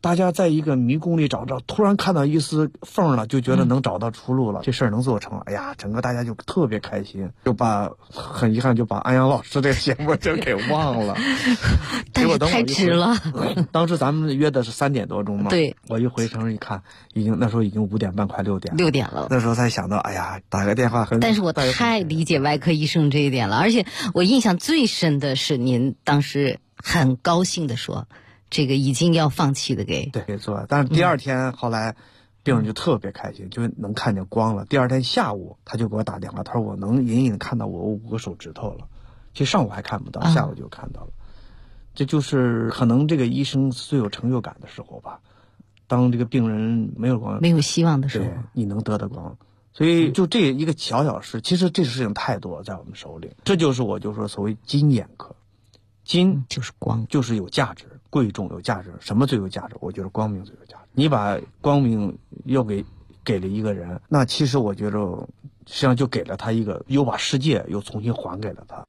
大家在一个迷宫里找着，突然看到一丝缝了，就觉得能找到出路了，这事儿能做成，哎呀，整个大家就特别开心，很遗憾就把安阳老师这个节目就给忘了。 但是太值了。 当时咱们约的是3点多钟嘛， 对， 我一回城一看，那时候已经5点半快6点了。 那时候才想到，哎呀，打个电话但是我太理解外科医生这一点了，而且我印象最深的是您当时很高兴的说，这个已经要放弃的给做。但是第二天后来病人就特别开心，就能看见光了。第二天下午他就给我打电话，他说我能隐隐看到我5个手指头了。其实上午还看不到，下午就看到了。这就是可能这个医生最有成就感的时候吧。当这个病人没有光、 没有希望的时候， 你能得光。所以就这一个小事，其实这事情太多在我们手里。这就是我就说所谓金眼科，金就是光， 就是有价值、贵重、有价值。什么最有价值？我觉得光明最有价值。你把光明又给了一个人，那其实我觉得实际上就给了他一个，又把世界又重新还给了他。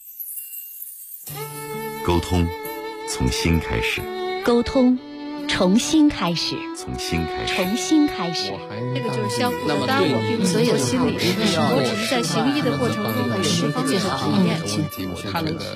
沟通从心开始， 沟通重新开始， 从心开始， 重新开始。 这个就是相互的，当然我并不是做心理师，我只是在行医的过程中的十方面的体验。 他那个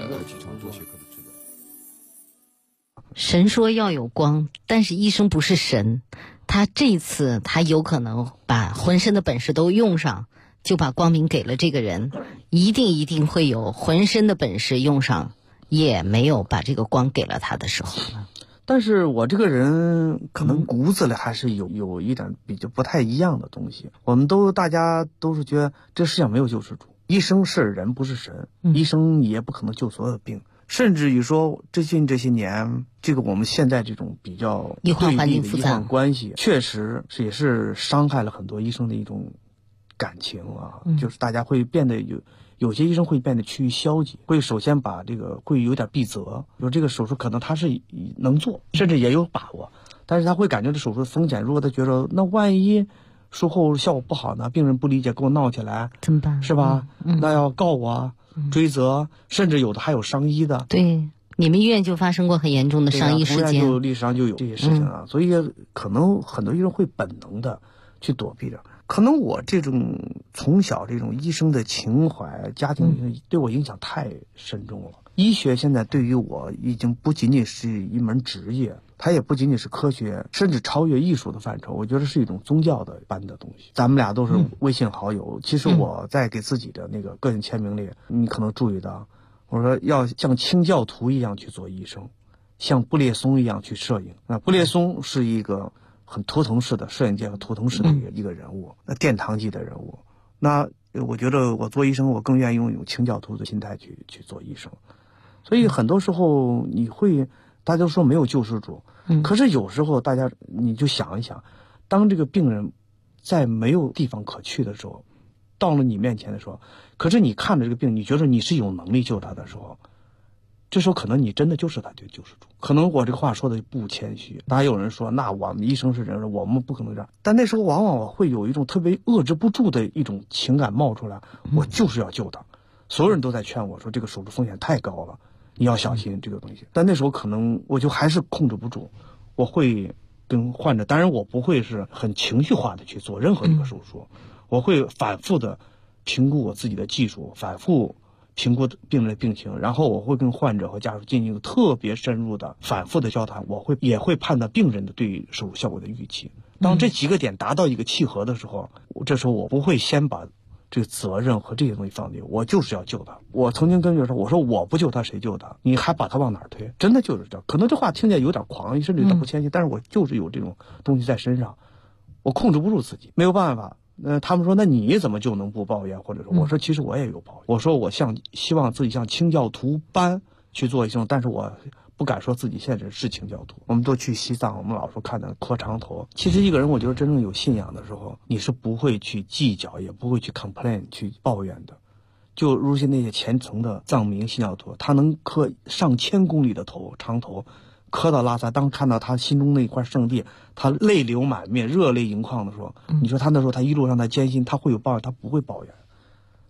神说要有光，但是医生不是神，他这次他有可能把浑身的本事都用上，就把光明给了这个人，一定会有浑身的本事用上，也没有把这个光给了他的时候。 但是我这个人可能骨子里还是有一点比较不太一样的东西。大家都是觉得这世上没有救世主，医生是人不是神，医生也不可能救所有的病。甚至于说这些年，这个我们现在这种比较医患环境复杂医患关系，确实也是伤害了很多医生的一种感情啊。就是大家会变得有些医生会变得趋于消极，会首先把这个会有点避责，说这个手术可能他是能做，甚至也有把握，但是他会感觉这手术的风险，如果他觉得那万一术后效果不好呢，病人不理解跟我闹起来怎么办？ 是吧？那要告我追责，甚至有的还有伤医的。 对，你们医院就发生过很严重的伤医事件， 就历史上就有这些事情啊。所以可能很多医生会本能的去躲避着。可能我这种从小这种医生的情怀、家庭对我影响太深重了。医学现在对于我已经不仅仅是一门职业，它也不仅仅是科学，甚至超越艺术的范畴。我觉得是一种宗教的般的东西。咱们俩都是微信好友，其实我在给自己的那个个人签名里，你可能注意到，我说要像清教徒一样去做医生，像布列松一样去摄影。布列松是一个很图腾式的摄影界和图腾式的一个人物，殿堂级的人物。那我觉得我做医生，我更愿意用清教徒的心态去做医生。所以很多时候大家都说没有救世主，可是有时候你就想一想，当这个病人在没有地方可去的时候，到了你面前的时候，可是你看着这个病，你觉得你是有能力救他的时候，这时候可能你真的就是他的救世主。可能我这个话说的不谦虚，当然有人说那我们医生是人，我们不可能这样，但那时候往往我会有一种特别遏制不住的一种情感冒出来，我就是要救他。所有人都在劝我说这个手术风险太高了，你要小心这个东西。但那时候可能我就还是控制不住，我会跟患者，当然我不会是很情绪化的去做任何一个手术，我会反复的评估我自己的技术，反复评估病人的病情，然后我会跟患者和家属进行一个特别深入的反复的交谈，也会判断病人的对手术效果的预期。当这几个点达到一个契合的时候，这时候我不会先把这个责任和这些东西放低，我就是要救他。我曾经跟别人说，我说我不救他谁救他？你还把他往哪儿推？真的就是这样。可能这话听起来有点狂，甚至有点不谦虚，但是我就是有这种东西在身上，我控制不住自己，没有办法。他们说那你怎么就能不抱怨？或者说我说其实我也有抱怨，我说我希望自己像清教徒般去做医生，但是我不敢说自己现在是清教徒。我们都去西藏，我们老说看的磕长头。其实一个人我觉得真正有信仰的时候，你是不会去计较，也不会去 complain 去抱怨的。就如那些虔诚的藏民信教徒，他能磕上千公里的长头，磕到拉萨，当看到他心中那一块圣地，他泪流满面、热泪盈眶的时候，你说他那时候他一路上的艰辛，他会有抱怨？他不会抱怨，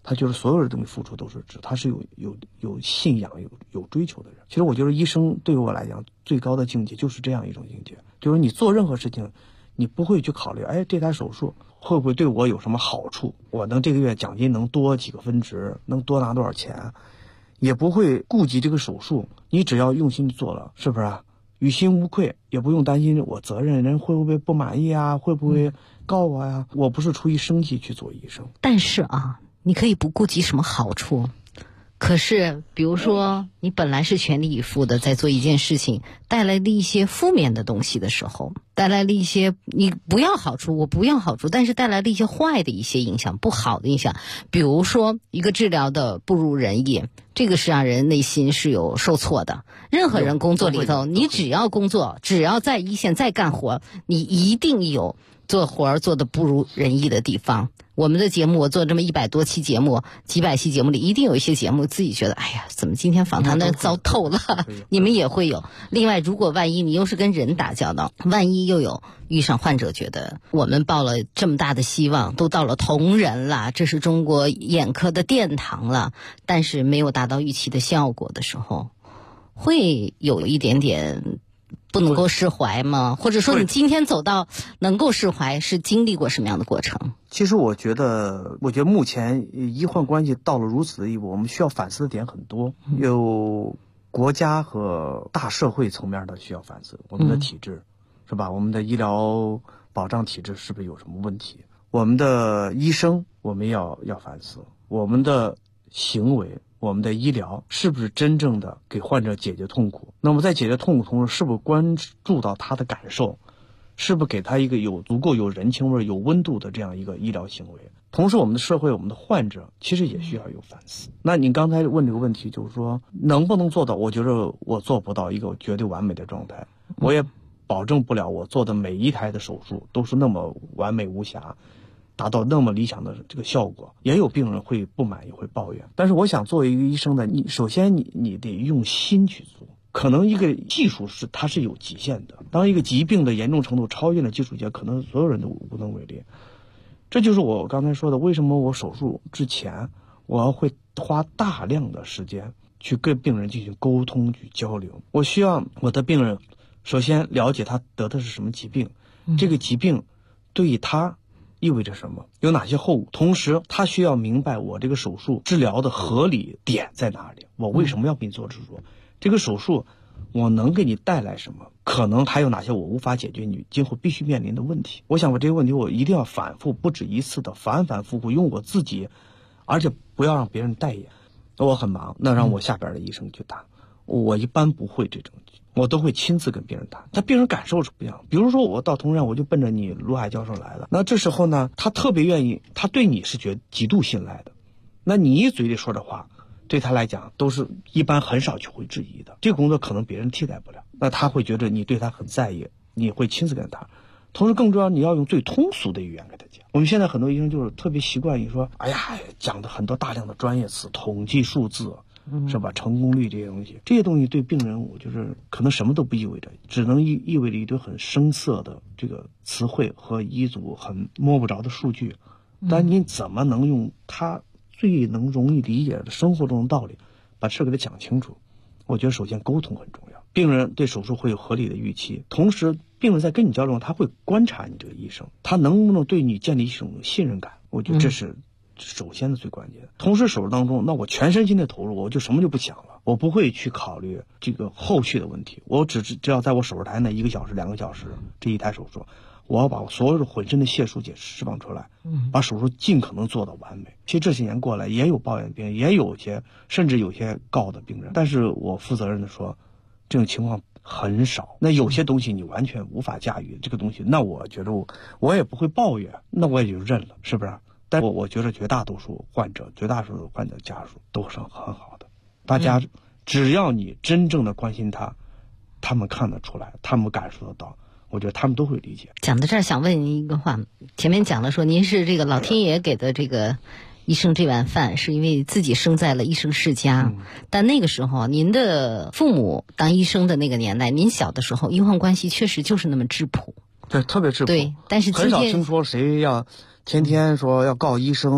他就是所有的东西付出都是值，他是有信仰、有追求的人。其实我觉得医生对我来讲最高的境界就是这样一种境界，就是你做任何事情，你不会去考虑，哎，这台手术会不会对我有什么好处？我能这个月奖金能多几个分值，能多拿多少钱，也不会顾及这个手术。你只要用心做了，是不是啊？于心无愧，也不用担心我责任人会不会不满意啊，会不会告我呀？我不是出于生气去做医生。 但是啊，你可以不顾及什么好处，可是比如说你本来是全力以赴的在做一件事情，带来了一些负面的东西的时候，带来了一些你不要好处，我不要好处，但是带来了一些坏的一些影响，不好的影响。比如说一个治疗的不如人意，这个是让人内心是有受挫的。任何人工作里头，你只要工作，只要在一线再干活，你一定有做活做的不如人意的地方。我们的节目，我做这么100多期节目，几百期节目里，一定有一些节目自己觉得，哎呀，怎么今天访谈的糟透了？你们也会有。另外，如果万一你又是跟人打交道，万一又有遇上患者觉得我们抱了这么大的希望，都到了同仁了，这是中国眼科的殿堂了，但是没有达到预期的效果的时候，会有一点点不能够释怀吗？或者说你今天走到能够释怀，是经历过什么样的过程？ 其实我觉得目前医患关系到了如此的地步，我们需要反思的点很多，有国家和大社会层面的需要反思。我们的体制，是吧？我们的医疗保障体制是不是有什么问题？我们的医生我们要反思，我们的行为，我们的医疗是不是真正的给患者解决痛苦？那么在解决痛苦同时，是不是关注到他的感受？是不是给他一个足够有人情味、有温度的这样一个医疗行为？同时，我们的社会、我们的患者其实也需要有反思。那你刚才问这个问题，就是说能不能做到？我觉得我做不到一个绝对完美的状态，我也保证不了我做的每一台的手术都是那么完美无瑕，达到那么理想的这个效果。也有病人会不满意，会抱怨。但是我想作为一个医生的，你首先你得用心去做。可能一个技术它是有极限的，当一个疾病的严重程度超越了技术界，可能所有人都无能为力。这就是我刚才说的，为什么我手术之前我会花大量的时间去跟病人进行沟通、去交流。我需要我的病人首先了解他得的是什么疾病，这个疾病对于他意味着什么，有哪些后果，同时他需要明白我这个手术治疗的合理点在哪里，我为什么要给你做手术，这个手术我能给你带来什么，可能还有哪些我无法解决你今后必须面临的问题。我想我这个问题我一定要反复不止一次的反复用我自己，而且不要让别人代言。我很忙，那让我下边的医生去谈，我一般不会这种，我都会亲自跟病人谈，他病人感受是不一样。比如说我到同仁，我就奔着你陆海教授来了，那这时候呢，他特别愿意，他对你是极度信赖的，那你一嘴里说的话对他来讲都是一般很少去会质疑的，这个工作可能别人替代不了，那他会觉得你对他很在意，你会亲自跟他。同时更重要，你要用最通俗的语言给他讲。我们现在很多医生就是特别习惯于说，哎呀，讲的很多大量的专业词、统计数字，是吧？成功率这些东西，这些东西对病人，我就是可能什么都不意味着，只能意味着一堆很生涩的这个词汇和一组很摸不着的数据。但你怎么能用他最能容易理解的生活中的道理，把事给他讲清楚？我觉得首先沟通很重要，病人对手术会有合理的预期，同时病人在跟你交流，他会观察你这个医生，他能不能对你建立一种信任感，我觉得这是首先的最关键的。同时手术当中，那我全身心的投入，我就什么就不想了，我不会去考虑这个后续的问题，我只要在我手术台那1个小时、2个小时这一台手术，我要把我所有的浑身的解数给释放出来，把手术尽可能做到完美。其实这些年过来，也有抱怨病人，也有些甚至有些告的病人，但是我负责任的说，这种情况很少。那有些东西你完全无法驾驭，这个东西，那我觉得我也不会抱怨，那我也就认了，是不是？但我觉得绝大多数患者家属都是很好的，大家只要你真正的关心他们看得出来，他们感受得到，我觉得他们都会理解。 讲到这儿，想问您一个话，前面讲了说您是这个老天爷给的这个医生这碗饭，是因为自己生在了医生世家，但那个时候您的父母当医生的那个年代，您小的时候医患关系确实就是那么质朴， 对，特别质朴。 对，但是很少听说谁要天天说要告医生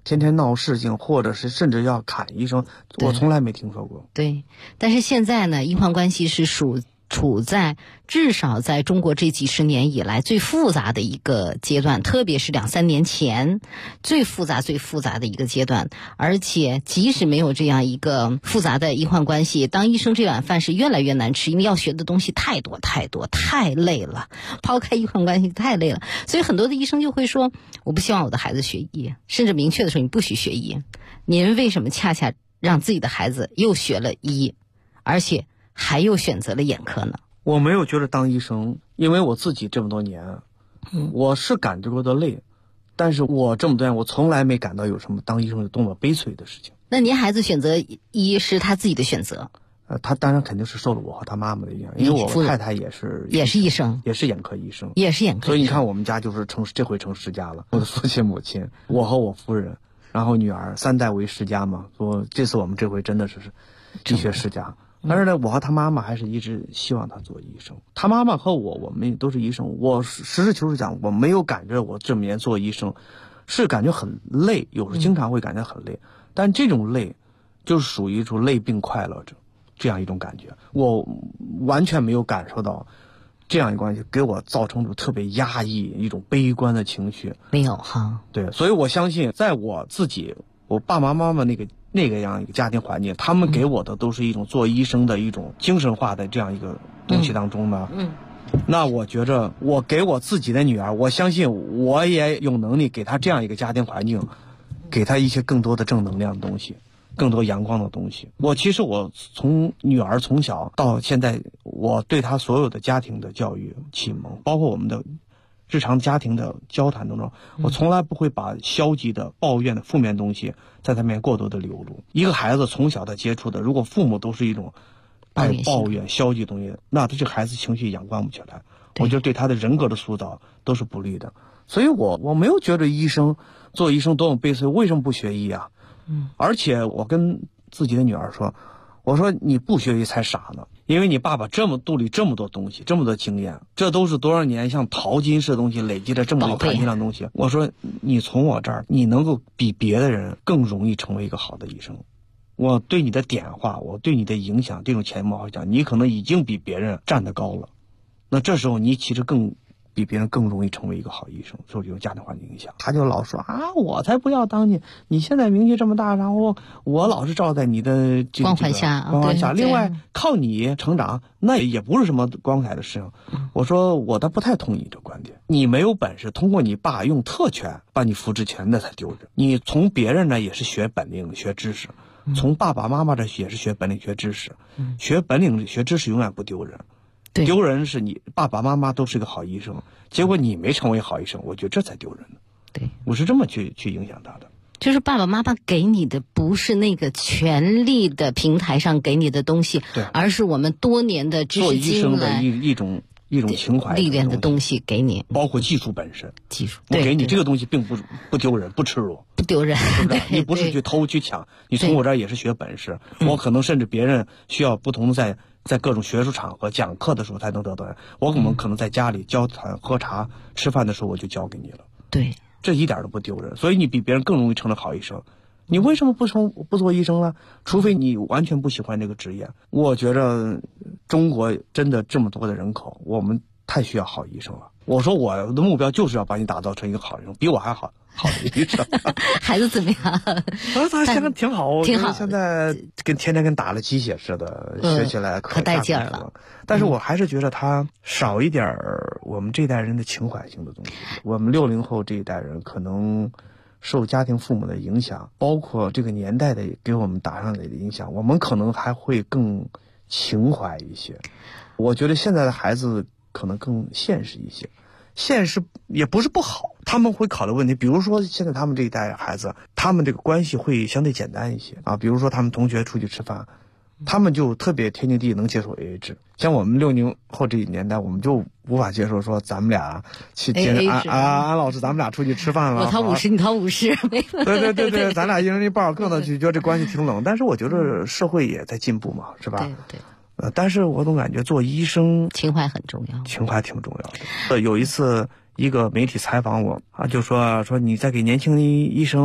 天天闹事情，或者是甚至要砍医生，我从来没听说过。 对，但是现在呢，医患关系是处在至少在中国这几十年以来最复杂的一个阶段，特别是2-3年前最复杂的一个阶段。而且即使没有这样一个复杂的医患关系，当医生这碗饭是越来越难吃，因为要学的东西太多，太累了，抛开医患关系太累了。所以很多的医生就会说，我不希望我的孩子学医，甚至明确的说你不许学医。您为什么恰恰让自己的孩子又学了医，而且还又选择了眼科呢？ 我没有觉得当医生，因为我自己这么多年，我是感觉过的累，但是我这么多年我从来没感到有什么当医生有多么悲催的事情。 那您孩子选择医是他自己的选择？ 他当然肯定是受了我和他妈妈的影响，因为我太太也是医生，也是眼科医生，所以你看我们家就是这回成10家了，我的父亲母亲，我和我夫人，然后女儿，3代为10家嘛。说这次我们这回真的是医学世家。但是呢，我和他妈妈还是一直希望他做医生。他妈妈和我们都是医生。我实事求是讲，我没有感觉我这么年做医生是感觉很累，有时候经常会感觉很累。但这种累就是属于一种累并快乐着这样一种感觉。我完全没有感受到这样一个关系给我造成特别压抑一种悲观的情绪， 没有哈。 对，所以我相信在我自己我爸爸妈妈那个样一个家庭环境，他们给我的都是一种做医生的一种精神化的这样一个东西当中呢。那我觉着我给我自己的女儿，我相信我也有能力给她这样一个家庭环境，给她一些更多的正能量的东西，更多阳光的东西。其实我从女儿从小到现在，我对她所有的家庭的教育启蒙，包括我们的日常家庭的交谈当中，我从来不会把消极的、抱怨的、负面东西在他面前过多的流露。一个孩子从小的接触的，如果父母都是一种爱抱怨、消极的东西，那他这个孩子情绪阳光不起来，我觉得对他的人格的塑造都是不利的。所以我没有觉得做医生多么悲催，为什么不学医啊？而且我跟自己的女儿说，我说你不学医才傻呢，因为你爸爸肚里这么多东西，这么多经验，这都是多少年像淘金似的东西累积了这么有含金量的东西。我说你从我这儿，你能够比别的人更容易成为一个好的医生。我对你的点化，我对你的影响，这种潜移默化讲，你可能已经比别人站得高了。那这时候你其实比别人更容易成为一个好医生，受这种家庭环境影响。他就老说啊，我才不要当你现在名气这么大，然后我老是照在你的光环下。 另外靠你成长，那也不是什么光彩的事情。我说我倒不太同意这观点。你没有本事，通过你爸用特权把你扶持起来，那才丢人。你从别人呢也是学本领、学知识，从爸爸妈妈这也是学本领、学知识。学本领、学知识永远不丢人。丢人是你爸爸妈妈都是个好医生，结果你没成为好医生，我觉得这才丢人呢。 对， 我是这么去影响他的。 就是爸爸妈妈给你的不是那个权力的平台上给你的东西， 对， 而是我们多年的知识经的一种情怀历练的东西给你， 包括技术本身。 我给你这个东西并不丢人，不耻辱， 不丢人， 是不是？你不是去偷去抢，你从我这儿也是学本事。我可能甚至别人需要不同在各种学术场合讲课的时候才能得到，我可能在家里交谈、喝茶、吃饭的时候我就教给你了。 对， 这一点都不丢人，所以你比别人更容易成为好医生。你为什么不做医生呢？除非你完全不喜欢这个职业。我觉着中国真的这么多的人口，我们太需要好医生了。我说我的目标就是要把你打造成一个好医生，比我还好的医生。 孩子怎么样？ 他现在挺好，现在天天跟打了鸡血似的，学起来可带劲儿了。 但是我还是觉得他少一点我们这一代人的情怀性的东西。我们60后这一代人可能受家庭父母的影响，包括这个年代的给我们打上来的影响，我们可能还会更情怀一些。我觉得现在的孩子可能更现实一些，现实也不是不好，他们会考虑问题。比如说现在他们这一代孩子，他们这个关系会相对简单一些啊。比如说他们同学出去吃饭，他们就特别天经地义能接受 AA 制。像我们60后这一年代，我们就无法接受说咱们俩去接安老师，咱们俩出去吃饭了， 我掏50，你掏50， 对，咱俩一人一半，更能就觉得这关系挺冷。但是我觉得社会也在进步嘛，是吧？ 对。 但是我总感觉做医生情怀很重要， 情怀挺重要的。有一次一个媒体采访我啊，就说你在给年轻医生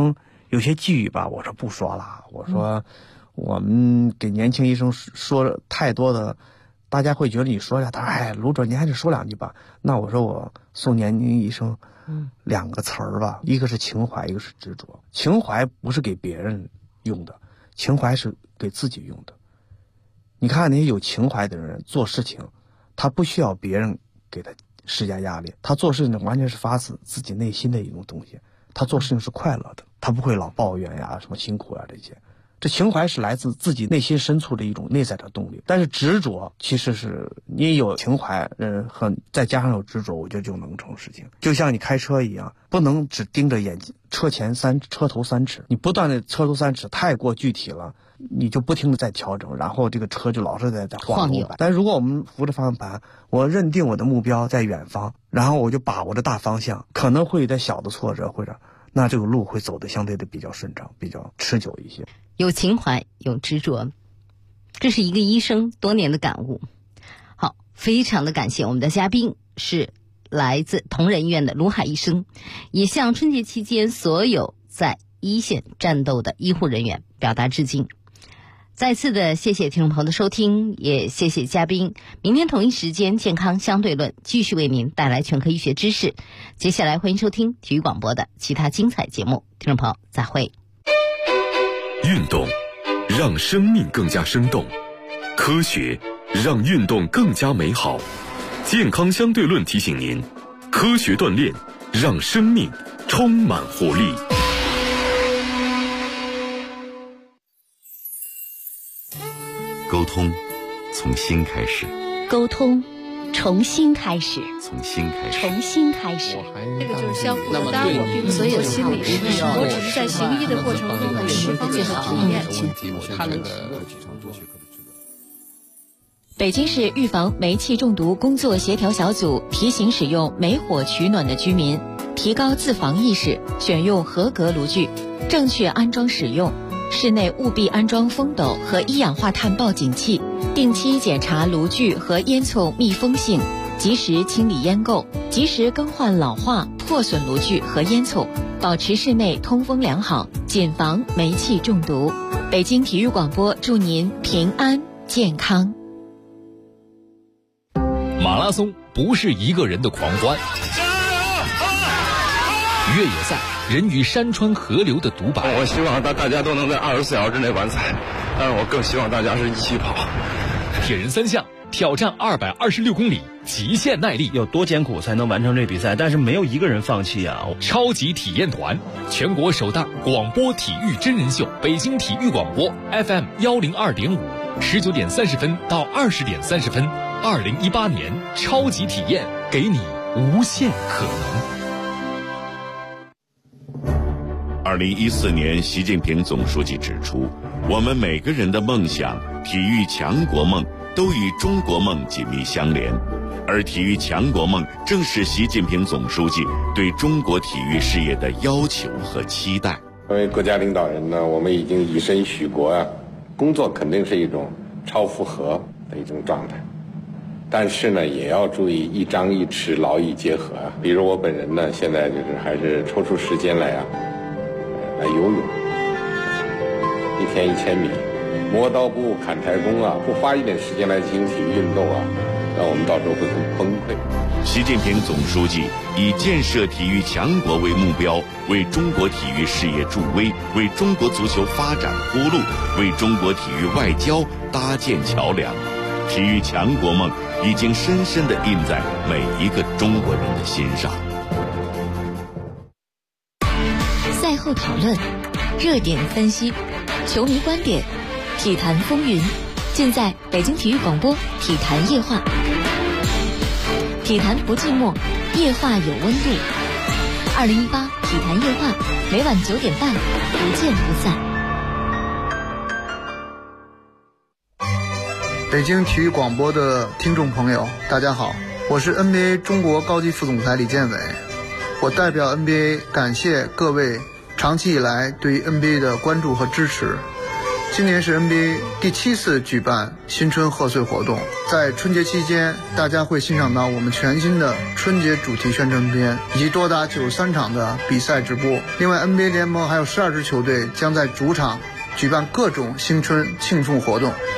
有些寄语吧，我说不说了，我说我们给年轻医生说太多的，大家会觉得你说呀，他说哎，卢主任您还是说两句吧。那我说我送年轻医生2个词儿吧，一个是情怀，一个是执着。情怀不是给别人用的，情怀是给自己用的。你看那些有情怀的人做事情，他不需要别人给他施加压力，他做事情完全是发自自己内心的一种东西，他做事情是快乐的，他不会老抱怨呀什么辛苦呀这些。这情怀是来自自己内心深处的一种内在的动力，但是执着其实是你有情怀，和再加上有执着，我觉得就能成事情。就像你开车一样，不能只盯着眼睛车头3尺，你不断的车头3尺太过具体了，你就不停的在调整，然后这个车就老是在晃悠。但如果我们扶着方向盘，我认定我的目标在远方，然后我就把握着大方向，可能会有点小的挫折或者那这个路会走得相对的比较顺畅，比较持久一些。 有情怀，有执着，这是一个医生多年的感悟。好，非常的感谢我们的嘉宾是来自同仁医院的卢海医生，也向春节期间所有在一线战斗的医护人员表达致敬。再次的谢谢听众朋友的收听，也谢谢嘉宾。明天同一时间，健康相对论继续为您带来全科医学知识。接下来欢迎收听体育广播的其他精彩节目，听众朋友再会。 运动让生命更加生动，科学让运动更加美好。健康相对论提醒您，科学锻炼让生命充满活力。 沟通从心开始， 沟通重新开始， 从心开始， 重新开始。 这个就是相互的，当然我并不是做心理师，我只是在行医的过程中有十方面的体验。他能北京市预防煤气中毒工作协调小组提醒使用煤火取暖的居民提高自防意识，选用合格炉具，正确安装使用。室内务必安装风斗和一氧化碳报警器，定期检查炉具和烟囱密封性，及时清理烟垢，及时更换老化破损炉具和烟囱，保持室内通风良好，谨防煤气中毒。北京体育广播祝您平安健康。 马拉松不是一个人的狂欢，越野赛人与山川河流的独白。 我希望大家都能在24小时之内完赛，但是我更希望大家是一起跑。 铁人3项挑战226公里，极限耐力， 有多艰苦才能完成这比赛？但是没有一个人放弃啊！ 超级体验团，全国首档广播体育真人秀，北京体育广播 FM 102.5，19点30分到20点30分，2018年超级体验，给你无限可能。 2014年，习近平总书记指出，我们每个人的梦想、体育强国梦都与中国梦紧密相连，而体育强国梦正是习近平总书记对中国体育事业的要求和期待。 作为国家领导人呢，我们已经以身许国啊，工作肯定是一种超负荷的一种状态，但是呢，也要注意一张一弛，劳逸结合啊。比如我本人呢，现在就是还是抽出时间来游泳，1天1000米，磨刀不误砍柴工啊，不花一点时间来进行体育运动啊，那我们到时候会很崩溃。 习近平总书记以建设体育强国为目标，为中国体育事业助威，为中国足球发展铺路，为中国体育外交搭建桥梁。体育强国梦已经深深地印在每一个中国人的心上。 赛后讨论，热点分析，球迷观点，体坛风云，尽在北京体育广播体坛夜话。体坛不寂寞，夜话有温度。2018体坛夜话，每晚9点半，不见不散。 北京体育广播的听众朋友，大家好，我是 NBA 中国高级副总裁李建伟。我代表 NBA 感谢各位长期以来对于 NBA 的关注和支持， 今年是 NBA 第7次举办新春贺岁活动，在春节期间，大家会欣赏到我们全新的春节主题宣传片，以及多达93场的比赛直播。另外 NBA 联盟还有12支球队将在主场举办各种新春庆祝活动。